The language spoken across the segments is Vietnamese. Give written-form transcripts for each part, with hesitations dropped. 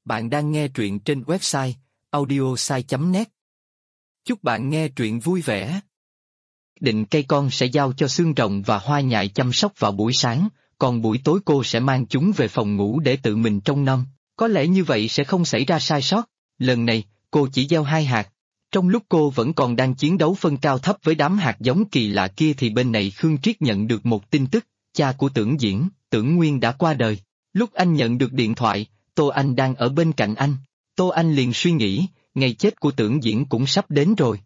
Bạn đang nghe truyện trên website audiosai.net. Chúc bạn nghe truyện vui vẻ. Định cây con sẽ giao cho xương rồng và hoa nhài chăm sóc vào buổi sáng, còn buổi tối cô sẽ mang chúng về phòng ngủ để tự mình trông nom. Có lẽ như vậy sẽ không xảy ra sai sót. Lần này, cô chỉ gieo 2 hạt. Trong lúc cô vẫn còn đang chiến đấu phân cao thấp với đám hạt giống kỳ lạ kia thì bên này Khương Triết nhận được một tin tức, cha của Tưởng Diễn, Tưởng Nguyên đã qua đời. Lúc anh nhận được điện thoại, Tô Anh đang ở bên cạnh anh. Tô Anh liền suy nghĩ, ngày chết của Tưởng Diễn cũng sắp đến rồi.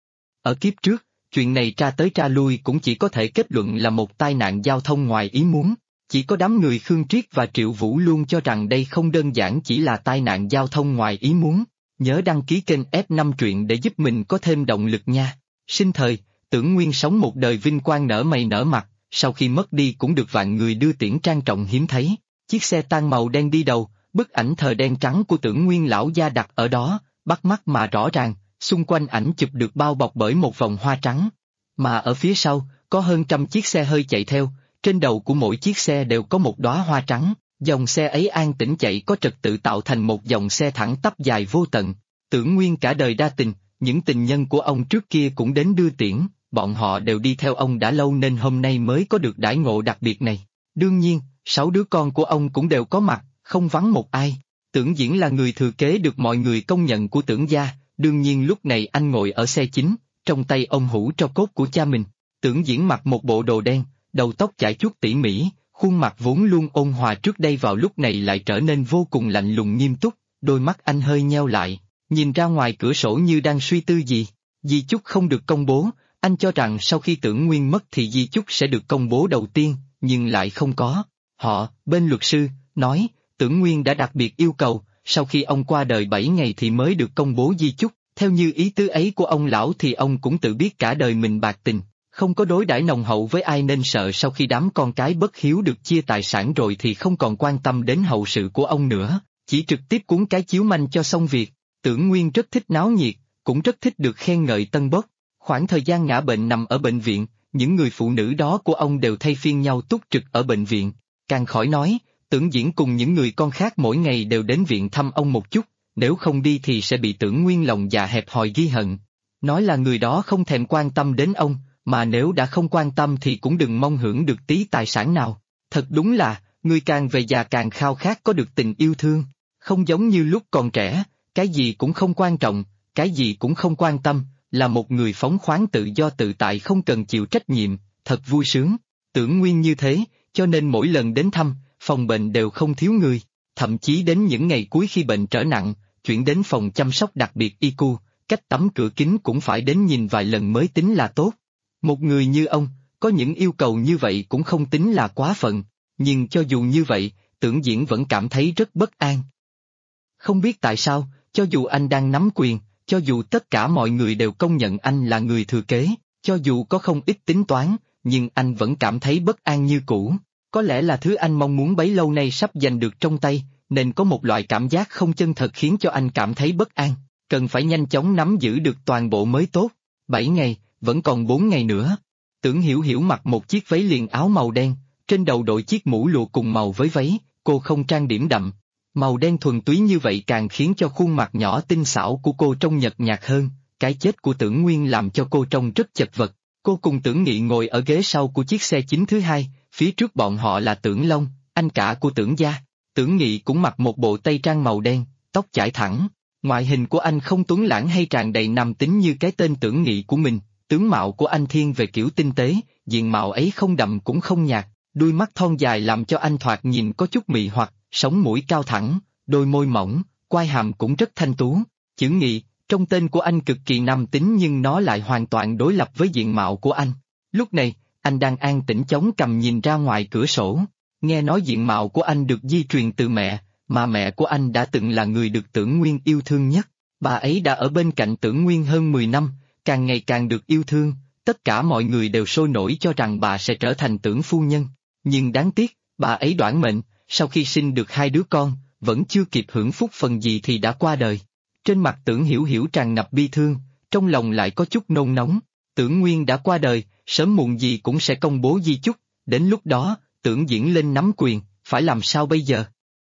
Ở kiếp trước, chuyện này tra tới tra lui cũng chỉ có thể kết luận là một tai nạn giao thông ngoài ý muốn. Chỉ có đám người Khương Triết và Triệu Vũ luôn cho rằng đây không đơn giản chỉ là tai nạn giao thông ngoài ý muốn. Nhớ đăng ký kênh F5 truyện để giúp mình có thêm động lực nha. Sinh thời, Tưởng Nguyên sống một đời vinh quang nở mày nở mặt, sau khi mất đi cũng được vạn người đưa tiễn trang trọng hiếm thấy. Chiếc xe tang màu đen đi đầu, bức ảnh thờ đen trắng của Tưởng Nguyên lão gia đặt ở đó, bắt mắt mà rõ ràng, xung quanh ảnh chụp được bao bọc bởi một vòng hoa trắng. Mà ở phía sau, có hơn 100 chiếc xe hơi chạy theo, trên đầu của mỗi chiếc xe đều có một đóa hoa trắng, dòng xe ấy an tĩnh chạy có trật tự tạo thành một dòng xe thẳng tắp dài vô tận. Tưởng Nguyên cả đời đa tình, những tình nhân của ông trước kia cũng đến đưa tiễn, bọn họ đều đi theo ông đã lâu nên hôm nay mới có được đãi ngộ đặc biệt này. Đương nhiên, 6 đứa con của ông cũng đều có mặt, không vắng một ai. Tưởng Diễn là người thừa kế được mọi người công nhận của Tưởng gia, đương nhiên lúc này anh ngồi ở xe chính, trong tay ông hũ tro cốt của cha mình. Tưởng Diễn mặc một bộ đồ đen, đầu tóc chải chuốt tỉ mỉ, khuôn mặt vốn luôn ôn hòa trước đây vào lúc này lại trở nên vô cùng lạnh lùng nghiêm túc, đôi mắt anh hơi nheo lại, nhìn ra ngoài cửa sổ như đang suy tư gì. Di chúc không được công bố, anh cho rằng sau khi Tưởng Nguyên mất thì di chúc sẽ được công bố đầu tiên, nhưng lại không có. Bên luật sư, nói, Tưởng Nguyên đã đặc biệt yêu cầu, sau khi ông qua đời 7 ngày thì mới được công bố di chúc, theo như ý tứ ấy của ông lão thì ông cũng tự biết cả đời mình bạc tình, không có đối đãi nồng hậu với ai nên sợ sau khi đám con cái bất hiếu được chia tài sản rồi thì không còn quan tâm đến hậu sự của ông nữa, chỉ trực tiếp cuốn cái chiếu manh cho xong việc. Tưởng Nguyên rất thích náo nhiệt, cũng rất thích được khen ngợi tân bốc. Khoảng thời gian ngã bệnh nằm ở bệnh viện, những người phụ nữ đó của ông đều thay phiên nhau túc trực ở bệnh viện. Càng khỏi nói, Tưởng Diễn cùng những người con khác mỗi ngày đều đến viện thăm ông một chút, nếu không đi thì sẽ bị Tưởng Nguyên lòng dạ hẹp hòi ghi hận. Nói là người đó không thèm quan tâm đến ông, mà nếu đã không quan tâm thì cũng đừng mong hưởng được tí tài sản nào. Thật đúng là, người càng về già càng khao khát có được tình yêu thương, không giống như lúc còn trẻ, cái gì cũng không quan trọng, cái gì cũng không quan tâm, là một người phóng khoáng tự do tự tại không cần chịu trách nhiệm, thật vui sướng. Tưởng Nguyên như thế, cho nên mỗi lần đến thăm, phòng bệnh đều không thiếu người, thậm chí đến những ngày cuối khi bệnh trở nặng, chuyển đến phòng chăm sóc đặc biệt ICU, cách tấm cửa kính cũng phải đến nhìn vài lần mới tính là tốt. Một người như ông, có những yêu cầu như vậy cũng không tính là quá phận, nhưng cho dù như vậy, Tưởng Diễn vẫn cảm thấy rất bất an. Không biết tại sao, cho dù anh đang nắm quyền, cho dù tất cả mọi người đều công nhận anh là người thừa kế, cho dù có không ít tính toán, nhưng anh vẫn cảm thấy bất an như cũ. Có lẽ là thứ anh mong muốn bấy lâu nay sắp giành được trong tay, nên có một loại cảm giác không chân thật khiến cho anh cảm thấy bất an, cần phải nhanh chóng nắm giữ được toàn bộ mới tốt. 7 ngày, vẫn còn 4 ngày nữa. Tưởng Hiểu Hiểu mặc một chiếc váy liền áo màu đen, trên đầu đội chiếc mũ lụa cùng màu với váy, cô không trang điểm đậm. Màu đen thuần túy như vậy càng khiến cho khuôn mặt nhỏ tinh xảo của cô trông nhợt nhạt hơn, cái chết của Tưởng Nguyên làm cho cô trông rất chật vật. Cô cùng Tưởng Nghị ngồi ở ghế sau của chiếc xe chính thứ hai, phía trước bọn họ là Tưởng Long, anh cả của Tưởng gia. Tưởng Nghị cũng mặc một bộ tây trang màu đen, tóc chải thẳng. Ngoại hình của anh không tuấn lãng hay tràn đầy nam tính như cái tên Tưởng Nghị của mình, tướng mạo của anh thiên về kiểu tinh tế, diện mạo ấy không đậm cũng không nhạt, đuôi mắt thon dài làm cho anh thoạt nhìn có chút mị hoặc, sống mũi cao thẳng, đôi môi mỏng, quai hàm cũng rất thanh tú. Chữ Nghị, trong tên của anh cực kỳ nam tính nhưng nó lại hoàn toàn đối lập với diện mạo của anh. Lúc này, anh đang an tĩnh chống cằm nhìn ra ngoài cửa sổ. Nghe nói diện mạo của anh được di truyền từ mẹ, mà mẹ của anh đã từng là người được Tưởng Nguyên yêu thương nhất. Bà ấy đã ở bên cạnh Tưởng Nguyên hơn 10 năm, càng ngày càng được yêu thương, tất cả mọi người đều sôi nổi cho rằng bà sẽ trở thành Tưởng phu nhân. Nhưng đáng tiếc, bà ấy đoản mệnh, sau khi sinh được 2 đứa con, vẫn chưa kịp hưởng phúc phần gì thì đã qua đời. Trên mặt Tưởng Hiểu Hiểu tràn ngập bi thương, trong lòng lại có chút nôn nóng. Tưởng Nguyên đã qua đời, sớm muộn gì cũng sẽ công bố di chúc, đến lúc đó, Tưởng Diễn lên nắm quyền, phải làm sao bây giờ?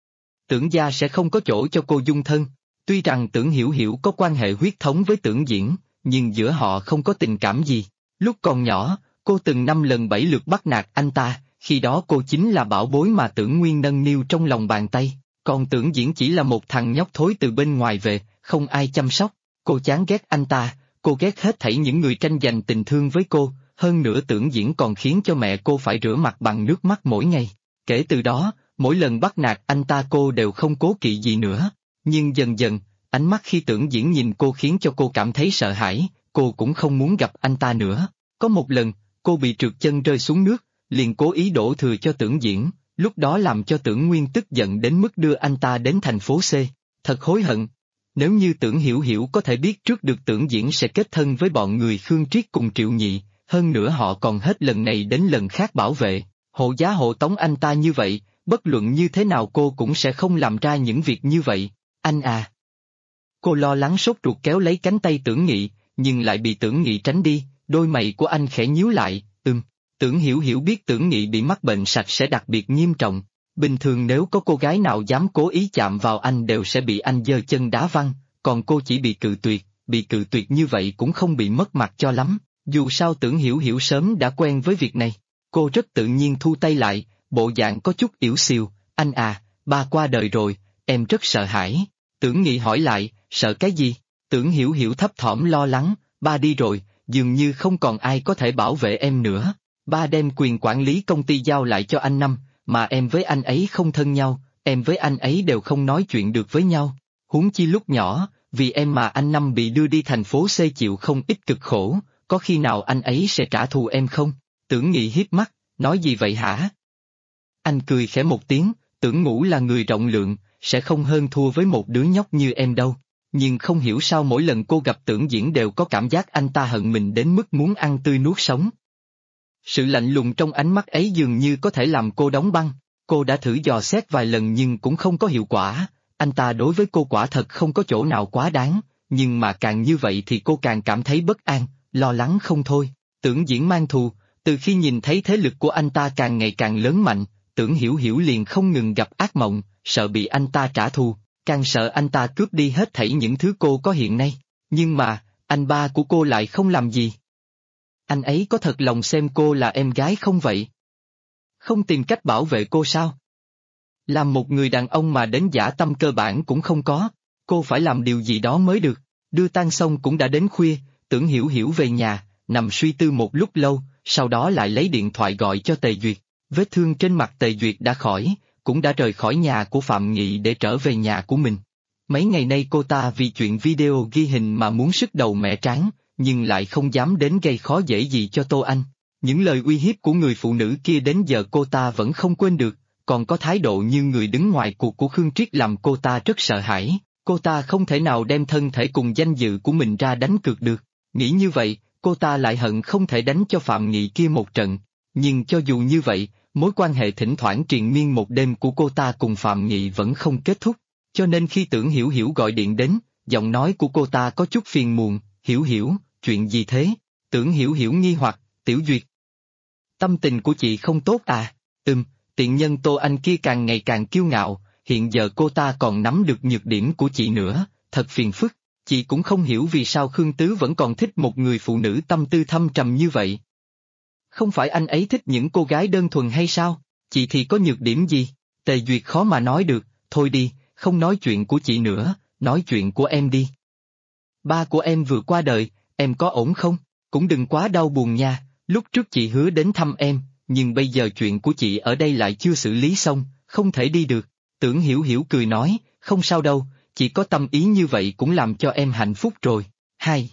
Tưởng gia sẽ không có chỗ cho cô dung thân. Tuy rằng Tưởng Hiểu Hiểu có quan hệ huyết thống với Tưởng Diễn, nhưng giữa họ không có tình cảm gì. Lúc còn nhỏ, cô từng 5 lần 7 lượt bắt nạt anh ta, khi đó cô chính là bảo bối mà Tưởng Nguyên nâng niu trong lòng bàn tay, còn Tưởng Diễn chỉ là một thằng nhóc thối từ bên ngoài về, không ai chăm sóc. Cô chán ghét anh ta, cô ghét hết thảy những người tranh giành tình thương với cô, hơn nữa Tưởng Diễn còn khiến cho mẹ cô phải rửa mặt bằng nước mắt mỗi ngày. Kể từ đó, mỗi lần bắt nạt anh ta cô đều không cố kỵ gì nữa. Nhưng dần dần, ánh mắt khi Tưởng Diễn nhìn cô khiến cho cô cảm thấy sợ hãi, cô cũng không muốn gặp anh ta nữa. Có một lần, cô bị trượt chân rơi xuống nước, liền cố ý đổ thừa cho Tưởng Diễn, lúc đó làm cho Tưởng Nguyên tức giận đến mức đưa anh ta đến thành phố C. Thật hối hận. Nếu như Tưởng Hiểu Hiểu có thể biết trước được Tưởng Diễn sẽ kết thân với bọn người Khương Triết cùng Triệu Nhị, hơn nữa họ còn hết lần này đến lần khác bảo vệ, hộ giá hộ tống anh ta như vậy, bất luận như thế nào cô cũng sẽ không làm ra những việc như vậy. Anh à! Cô lo lắng sốt ruột kéo lấy cánh tay Tưởng Nghị, nhưng lại bị Tưởng Nghị tránh đi, đôi mày của anh khẽ nhíu lại, Tưởng Hiểu Hiểu biết Tưởng Nghị bị mắc bệnh sạch sẽ đặc biệt nghiêm trọng. Bình thường nếu có cô gái nào dám cố ý chạm vào anh đều sẽ bị anh giơ chân đá văng, còn cô chỉ bị cự tuyệt như vậy cũng không bị mất mặt cho lắm, dù sao Tưởng Hiểu Hiểu sớm đã quen với việc này. Cô rất tự nhiên thu tay lại, bộ dạng có chút yếu xìu, anh à, ba qua đời rồi, em rất sợ hãi. Tưởng Nghị hỏi lại, sợ cái gì? Tưởng Hiểu Hiểu thấp thỏm lo lắng, ba đi rồi, dường như không còn ai có thể bảo vệ em nữa. Ba đem quyền quản lý công ty giao lại cho anh Năm, mà em với anh ấy không thân nhau, em với anh ấy đều không nói chuyện được với nhau. Huống chi lúc nhỏ, vì em mà anh Năm bị đưa đi thành phố C chịu không ít cực khổ, có khi nào anh ấy sẽ trả thù em không? Tưởng Nghị hiếp mắt, nói gì vậy hả? Anh cười khẽ một tiếng, Tưởng Ngũ là người rộng lượng, sẽ không hơn thua với một đứa nhóc như em đâu. Nhưng không hiểu sao mỗi lần cô gặp Tưởng Diễn đều có cảm giác anh ta hận mình đến mức muốn ăn tươi nuốt sống. Sự lạnh lùng trong ánh mắt ấy dường như có thể làm cô đóng băng, cô đã thử dò xét vài lần nhưng cũng không có hiệu quả, anh ta đối với cô quả thật không có chỗ nào quá đáng, nhưng mà càng như vậy thì cô càng cảm thấy bất an, lo lắng không thôi. Tưởng Diễn mang thù, từ khi nhìn thấy thế lực của anh ta càng ngày càng lớn mạnh, Tưởng Hiểu Hiểu liền không ngừng gặp ác mộng, sợ bị anh ta trả thù, càng sợ anh ta cướp đi hết thảy những thứ cô có hiện nay. Nhưng mà, anh ba của cô lại không làm gì. Anh ấy có thật lòng xem cô là em gái không vậy? Không tìm cách bảo vệ cô sao? Làm một người đàn ông mà đến dã tâm cơ bản cũng không có, cô phải làm điều gì đó mới được. Đưa tang xong cũng đã đến khuya, Tưởng Hiểu Hiểu về nhà, nằm suy tư một lúc lâu, sau đó lại lấy điện thoại gọi cho Tề Duyệt. Vết thương trên mặt Tề Duyệt đã khỏi, cũng đã rời khỏi nhà của Phạm Nghị để trở về nhà của mình. Mấy ngày nay cô ta vì chuyện video ghi hình mà muốn sứt đầu mẻ trán, nhưng lại không dám đến gây khó dễ gì cho Tô Anh. Những lời uy hiếp của người phụ nữ kia đến giờ cô ta vẫn không quên được, còn có thái độ như người đứng ngoài cuộc của Khương Triết làm cô ta rất sợ hãi, cô ta không thể nào đem thân thể cùng danh dự của mình ra đánh cược được. Nghĩ như vậy, cô ta lại hận không thể đánh cho Phạm Nghị kia một trận, nhưng cho dù như vậy, mối quan hệ thỉnh thoảng triền miên một đêm của cô ta cùng Phạm Nghị vẫn không kết thúc, cho nên khi Tưởng Hiểu Hiểu gọi điện đến, giọng nói của cô ta có chút phiền muộn, Hiểu Hiểu, chuyện gì thế? Tưởng Hiểu Hiểu nghi hoặc, Tiểu Duyệt. Tâm tình của chị không tốt à? Tiện nhân Tô Anh kia càng ngày càng kiêu ngạo, hiện giờ cô ta còn nắm được nhược điểm của chị nữa, thật phiền phức, chị cũng không hiểu vì sao Khương Tứ vẫn còn thích một người phụ nữ tâm tư thâm trầm như vậy. Không phải anh ấy thích những cô gái đơn thuần hay sao? Chị thì có nhược điểm gì? Tề Duyệt khó mà nói được, thôi đi, không nói chuyện của chị nữa, nói chuyện của em đi. Ba của em vừa qua đời, em có ổn không? Cũng đừng quá đau buồn nha, lúc trước chị hứa đến thăm em, nhưng bây giờ chuyện của chị ở đây lại chưa xử lý xong, không thể đi được. Tưởng Hiểu Hiểu cười nói, không sao đâu, chị có tâm ý như vậy cũng làm cho em hạnh phúc rồi. Hai.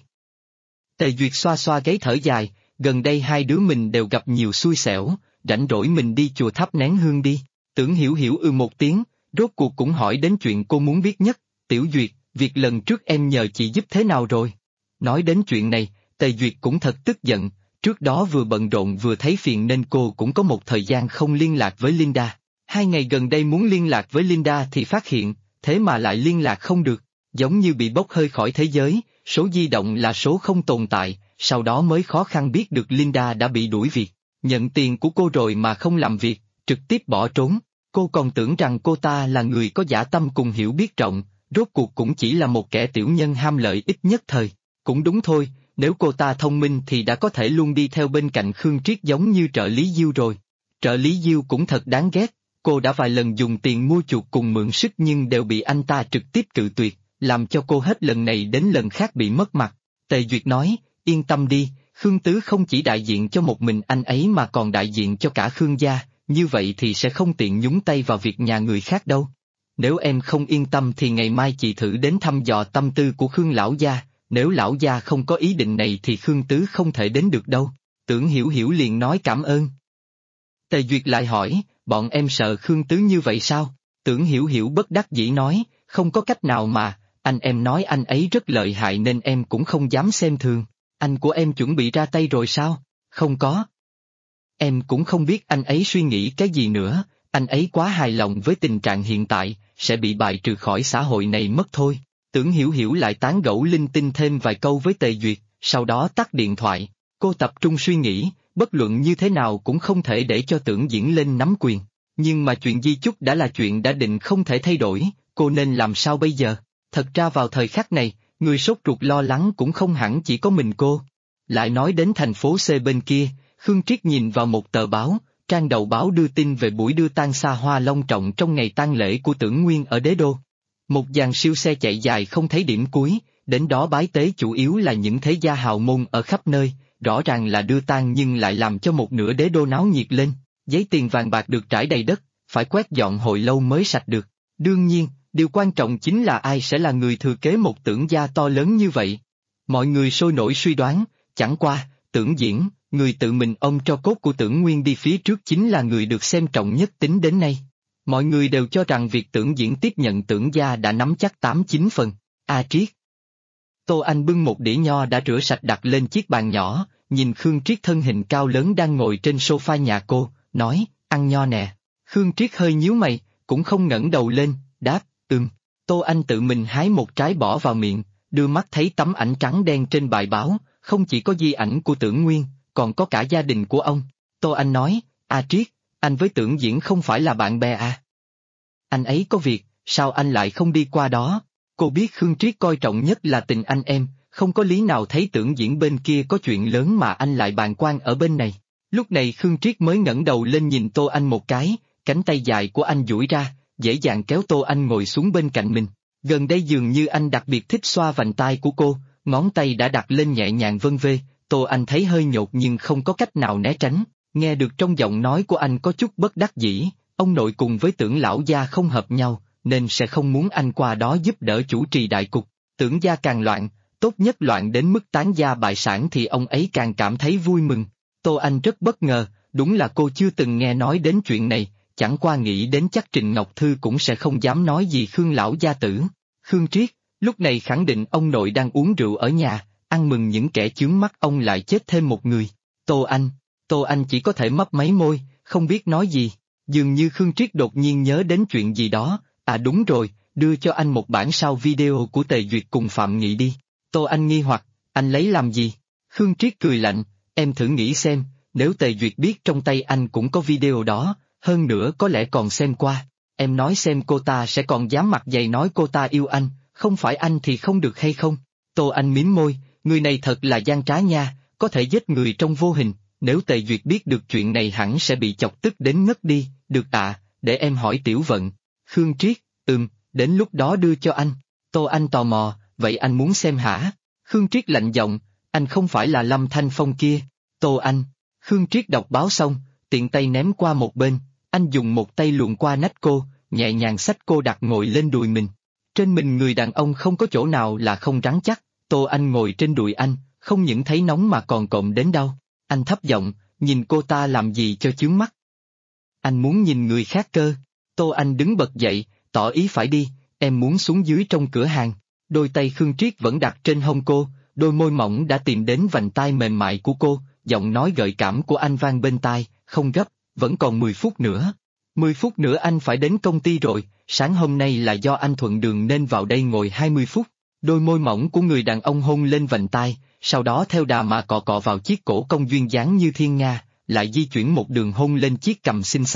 Tề Duyệt xoa xoa gáy thở dài, gần đây hai đứa mình đều gặp nhiều xui xẻo, rảnh rỗi mình đi chùa thắp nén hương đi. Tưởng Hiểu Hiểu một tiếng, rốt cuộc cũng hỏi đến chuyện cô muốn biết nhất, Tiểu Duyệt, việc lần trước em nhờ chị giúp thế nào rồi? Nói đến chuyện này, Tề Duyệt cũng thật tức giận, trước đó vừa bận rộn vừa thấy phiền nên cô cũng có một thời gian không liên lạc với Linda. 2 ngày gần đây muốn liên lạc với Linda thì phát hiện, thế mà lại liên lạc không được, giống như bị bốc hơi khỏi thế giới, số di động là số không tồn tại, sau đó mới khó khăn biết được Linda đã bị đuổi việc, nhận tiền của cô rồi mà không làm việc, trực tiếp bỏ trốn. Cô còn tưởng rằng cô ta là người có dã tâm cùng hiểu biết rộng, rốt cuộc cũng chỉ là một kẻ tiểu nhân ham lợi ích nhất thời. Cũng đúng thôi, nếu cô ta thông minh thì đã có thể luôn đi theo bên cạnh Khương Triết giống như trợ lý Diêu rồi. Trợ lý Diêu cũng thật đáng ghét, cô đã vài lần dùng tiền mua chuộc cùng mượn sức nhưng đều bị anh ta trực tiếp cự tuyệt, làm cho cô hết lần này đến lần khác bị mất mặt. Tề Duyệt nói, yên tâm đi, Khương Tứ không chỉ đại diện cho một mình anh ấy mà còn đại diện cho cả Khương gia, như vậy thì sẽ không tiện nhúng tay vào việc nhà người khác đâu. Nếu em không yên tâm thì ngày mai chị thử đến thăm dò tâm tư của Khương lão gia, nếu lão gia không có ý định này thì Khương Tứ không thể đến được đâu. Tưởng Hiểu Hiểu liền nói cảm ơn. Tề Duyệt lại hỏi, bọn em sợ Khương Tứ như vậy sao? Tưởng Hiểu Hiểu bất đắc dĩ nói, không có cách nào mà, anh em nói anh ấy rất lợi hại nên em cũng không dám xem thường. Anh của em chuẩn bị ra tay rồi sao? Không có. Em cũng không biết anh ấy suy nghĩ cái gì nữa, anh ấy quá hài lòng với tình trạng hiện tại, sẽ bị bài trừ khỏi xã hội này mất thôi. Tưởng Hiểu Hiểu lại tán gẫu linh tinh thêm vài câu với Tề Duyệt, sau đó tắt điện thoại. Cô tập trung suy nghĩ, bất luận như thế nào cũng không thể để cho Tưởng Diễn lên nắm quyền. Nhưng mà chuyện di chúc đã là chuyện đã định không thể thay đổi, cô nên làm sao bây giờ? Thật ra vào thời khắc này, người sốt ruột lo lắng cũng không hẳn chỉ có mình cô. Lại nói đến thành phố C bên kia, Khương Triết nhìn vào một tờ báo, trang đầu báo đưa tin về buổi đưa tang xa hoa long trọng trong ngày tang lễ của Tưởng Nguyên ở Đế Đô. Một dàn siêu xe chạy dài không thấy điểm cuối, đến đó bái tế chủ yếu là những thế gia hào môn ở khắp nơi, rõ ràng là đưa tang nhưng lại làm cho một nửa Đế Đô náo nhiệt lên, giấy tiền vàng bạc được trải đầy đất, phải quét dọn hồi lâu mới sạch được. Đương nhiên, điều quan trọng chính là ai sẽ là người thừa kế một Tưởng gia to lớn như vậy. Mọi người sôi nổi suy đoán, chẳng qua, Tưởng Diễn, người tự mình ôm tro cốt của Tưởng Nguyên đi phía trước chính là người được xem trọng nhất tính đến nay. Mọi người đều cho rằng việc Tưởng Diễn tiếp nhận Tưởng gia đã nắm chắc 8-9 phần. Triết. Tô Anh bưng một đĩa nho đã rửa sạch đặt lên chiếc bàn nhỏ, nhìn Khương Triết thân hình cao lớn đang ngồi trên sofa nhà cô, nói, ăn nho nè. Khương Triết hơi nhíu mày, cũng không ngẩng đầu lên, đáp, Tô Anh tự mình hái một trái bỏ vào miệng, đưa mắt thấy tấm ảnh trắng đen trên bài báo, không chỉ có di ảnh của Tưởng Nguyên, còn có cả gia đình của ông. Tô Anh nói, Triết, anh với Tưởng Diễn không phải là bạn bè à? Anh ấy có việc, sao anh lại không đi qua đó? Cô biết Khương Triết coi trọng nhất là tình anh em, không có lý nào thấy Tưởng Diễn bên kia có chuyện lớn mà anh lại bàng quan ở bên này. Lúc này Khương Triết mới ngẩng đầu lên nhìn Tô Anh một cái, cánh tay dài của anh duỗi ra, dễ dàng kéo Tô Anh ngồi xuống bên cạnh mình. Gần đây dường như anh đặc biệt thích xoa vành tai của cô, ngón tay đã đặt lên nhẹ nhàng vân vê, Tô Anh thấy hơi nhột nhưng không có cách nào né tránh, nghe được trong giọng nói của anh có chút bất đắc dĩ, ông nội cùng với Tưởng lão gia không hợp nhau, nên sẽ không muốn anh qua đó giúp đỡ chủ trì đại cục. Tưởng gia càng loạn, tốt nhất loạn đến mức tán gia bại sản thì ông ấy càng cảm thấy vui mừng. Tô Anh rất bất ngờ, đúng là cô chưa từng nghe nói đến chuyện này, chẳng qua nghĩ đến chắc Trịnh Ngọc Thư cũng sẽ không dám nói gì Khương lão gia tử. Khương Triết, lúc này khẳng định ông nội đang uống rượu ở nhà, ăn mừng những kẻ chướng mắt ông lại chết thêm một người. Tô Anh chỉ có thể mấp máy môi, không biết nói gì, dường như Khương Triết đột nhiên nhớ đến chuyện gì đó, đúng rồi, đưa cho anh một bản sao video của Tề Duyệt cùng Phạm Nghị đi. Tô Anh nghi hoặc, anh lấy làm gì? Khương Triết cười lạnh, em thử nghĩ xem, nếu Tề Duyệt biết trong tay anh cũng có video đó, hơn nữa có lẽ còn xem qua, em nói xem cô ta sẽ còn dám mặt dày nói cô ta yêu anh, không phải anh thì không được hay không? Tô Anh mím môi, người này thật là gian trá nha, có thể giết người trong vô hình, nếu Tề Duyệt biết được chuyện này hẳn sẽ bị chọc tức đến ngất đi, được để em hỏi Tiểu Vận. Khương Triết, đến lúc đó đưa cho anh. Tô Anh tò mò, vậy anh muốn xem hả? Khương Triết lạnh giọng, anh không phải là Lâm Thanh Phong kia. Tô Anh. Khương Triết đọc báo xong, tiện tay ném qua một bên, anh dùng một tay luồn qua nách cô, nhẹ nhàng xách cô đặt ngồi lên đùi mình. Trên mình người đàn ông không có chỗ nào là không rắn chắc, Tô Anh ngồi trên đùi anh, không những thấy nóng mà còn cộm đến đau. Anh thấp giọng, nhìn cô ta làm gì cho chướng mắt. Anh muốn nhìn người khác cơ. Tô Anh đứng bật dậy, tỏ ý phải đi, em muốn xuống dưới trong cửa hàng. Đôi tay Khương Triết vẫn đặt trên hông cô, đôi môi mỏng đã tìm đến vành tai mềm mại của cô, giọng nói gợi cảm của anh vang bên tai, không gấp, vẫn còn 10 phút nữa. 10 phút nữa anh phải đến công ty rồi, sáng hôm nay là do anh thuận đường nên vào đây ngồi 20 phút. Đôi môi mỏng của người đàn ông hôn lên vành tai, sau đó theo đà mà cọ vào chiếc cổ cong duyên dáng như thiên nga, lại di chuyển một đường hôn lên chiếc cằm xinh xắn,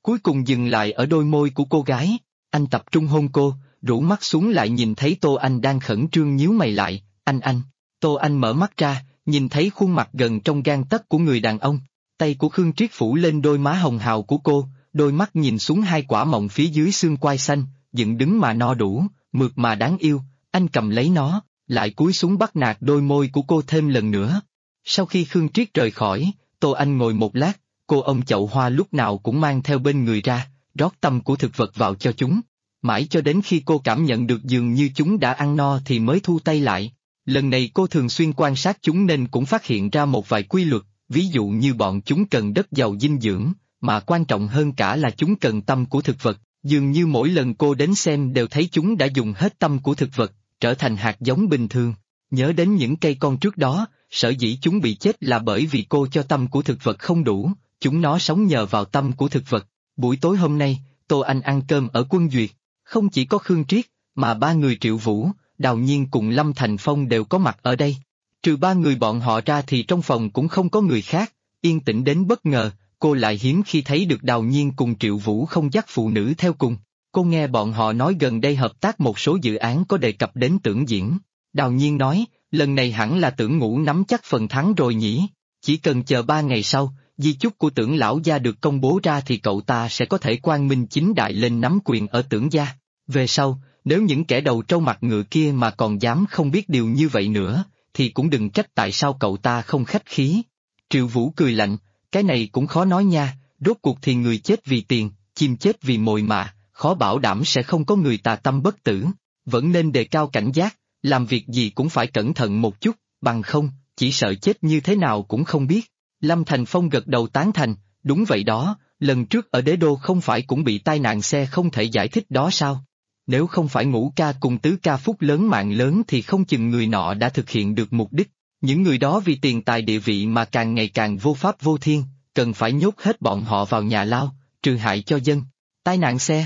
cuối cùng dừng lại ở đôi môi của cô gái. Anh tập trung hôn cô, rũ mắt xuống lại nhìn thấy Tô Anh đang khẩn trương nhíu mày lại, anh. Tô Anh mở mắt ra, nhìn thấy khuôn mặt gần trong gang tấc của người đàn ông. Tay của Khương Triết phủ lên đôi má hồng hào của cô, đôi mắt nhìn xuống hai quả mọng phía dưới xương quai xanh, dựng đứng mà no đủ, mượt mà đáng yêu. Anh cầm lấy nó, lại cúi xuống bắt nạt đôi môi của cô thêm lần nữa. Sau khi Khương Triết rời khỏi, Tô Anh ngồi một lát, cô ôm chậu hoa lúc nào cũng mang theo bên người ra, rót tâm của thực vật vào cho chúng. Mãi cho đến khi cô cảm nhận được dường như chúng đã ăn no thì mới thu tay lại. Lần này cô thường xuyên quan sát chúng nên cũng phát hiện ra một vài quy luật, ví dụ như bọn chúng cần đất giàu dinh dưỡng, mà quan trọng hơn cả là chúng cần tâm của thực vật. Dường như mỗi lần cô đến xem đều thấy chúng đã dùng hết tâm của thực vật, trở thành hạt giống bình thường. Nhớ đến những cây con trước đó, sở dĩ chúng bị chết là bởi vì cô cho tâm của thực vật không đủ, chúng nó sống nhờ vào tâm của thực vật. Buổi tối hôm nay, Tô Anh ăn cơm ở Quân Duyệt. Không chỉ có Khương Triết, mà ba người Triệu Vũ, Đào Nhiên cùng Lâm Thành Phong đều có mặt ở đây. Trừ ba người bọn họ ra thì trong phòng cũng không có người khác, yên tĩnh đến bất ngờ, cô lại hiếm khi thấy được Đào Nhiên cùng Triệu Vũ không dắt phụ nữ theo cùng. Cô nghe bọn họ nói gần đây hợp tác một số dự án có đề cập đến Tưởng Diễn. Đào Nhiên nói, lần này hẳn là Tưởng Ngũ nắm chắc phần thắng rồi nhỉ, chỉ cần chờ 3 ngày sau, di chúc của Tưởng lão gia được công bố ra thì cậu ta sẽ có thể quang minh chính đại lên nắm quyền ở Tưởng gia. Về sau, nếu những kẻ đầu trâu mặt ngựa kia mà còn dám không biết điều như vậy nữa, thì cũng đừng trách tại sao cậu ta không khách khí. Triệu Vũ cười lạnh, cái này cũng khó nói nha, rốt cuộc thì người chết vì tiền, chim chết vì mồi mà, khó bảo đảm sẽ không có người tà tâm bất tử, vẫn nên đề cao cảnh giác, làm việc gì cũng phải cẩn thận một chút, bằng không, chỉ sợ chết như thế nào cũng không biết. Lâm Thành Phong gật đầu tán thành, đúng vậy đó, lần trước ở Đế Đô không phải cũng bị tai nạn xe không thể giải thích đó sao? Nếu không phải Ngũ ca cùng Tứ ca phúc lớn mạng lớn thì không chừng người nọ đã thực hiện được mục đích. Những người đó vì tiền tài địa vị mà càng ngày càng vô pháp vô thiên, cần phải nhốt hết bọn họ vào nhà lao, trừ hại cho dân. Tai nạn xe.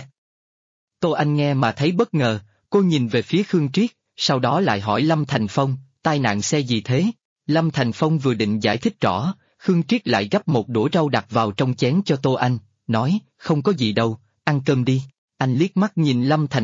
Tô Anh nghe mà thấy bất ngờ, cô nhìn về phía Khương Triết, sau đó lại hỏi Lâm Thành Phong, tai nạn xe gì thế? Lâm Thành Phong vừa định giải thích rõ, Khương Triết lại gấp một đũa rau đặt vào trong chén cho Tô Anh, nói, không có gì đâu, ăn cơm đi. Anh liếc mắt nhìn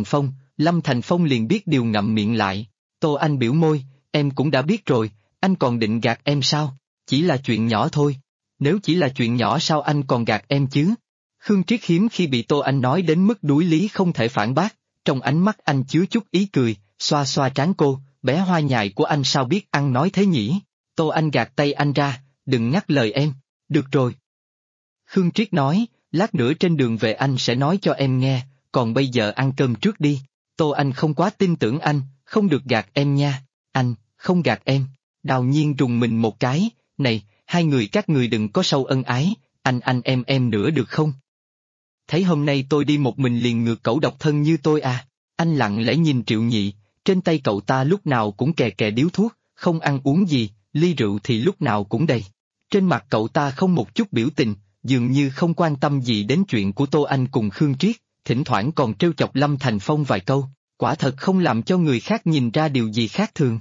Lâm Thành Phong liền biết điều ngậm miệng lại. Tô Anh biểu môi, em cũng đã biết rồi, anh còn định gạt em sao? Chỉ là chuyện nhỏ thôi. Nếu chỉ là chuyện nhỏ sao anh còn gạt em chứ? Khương Triết hiếm khi bị Tô Anh nói đến mức đuối lý không thể phản bác, trong ánh mắt anh chứa chút ý cười, xoa xoa trán cô, bé hoa nhài của anh sao biết ăn nói thế nhỉ? Tô Anh gạt tay anh ra, đừng ngắt lời em, được rồi. Khương Triết nói, lát nữa trên đường về anh sẽ nói cho em nghe, còn bây giờ ăn cơm trước đi. Tô Anh không quá tin tưởng anh, không được gạt em nha, anh, không gạt em. Đào Nhiên rùng mình một cái, này, hai người các người đừng có sâu ân ái, anh em nữa được không? Thấy hôm nay tôi đi một mình liền ngược cẩu độc thân như tôi à? Anh lặng lẽ nhìn Triệu Nhị, trên tay cậu ta lúc nào cũng kè kè điếu thuốc, không ăn uống gì, ly rượu thì lúc nào cũng đầy. Trên mặt cậu ta không một chút biểu tình, dường như không quan tâm gì đến chuyện của Tô Anh cùng Khương Triết, thỉnh thoảng còn trêu chọc Lâm Thành Phong vài câu, quả thật không làm cho người khác nhìn ra điều gì khác thường.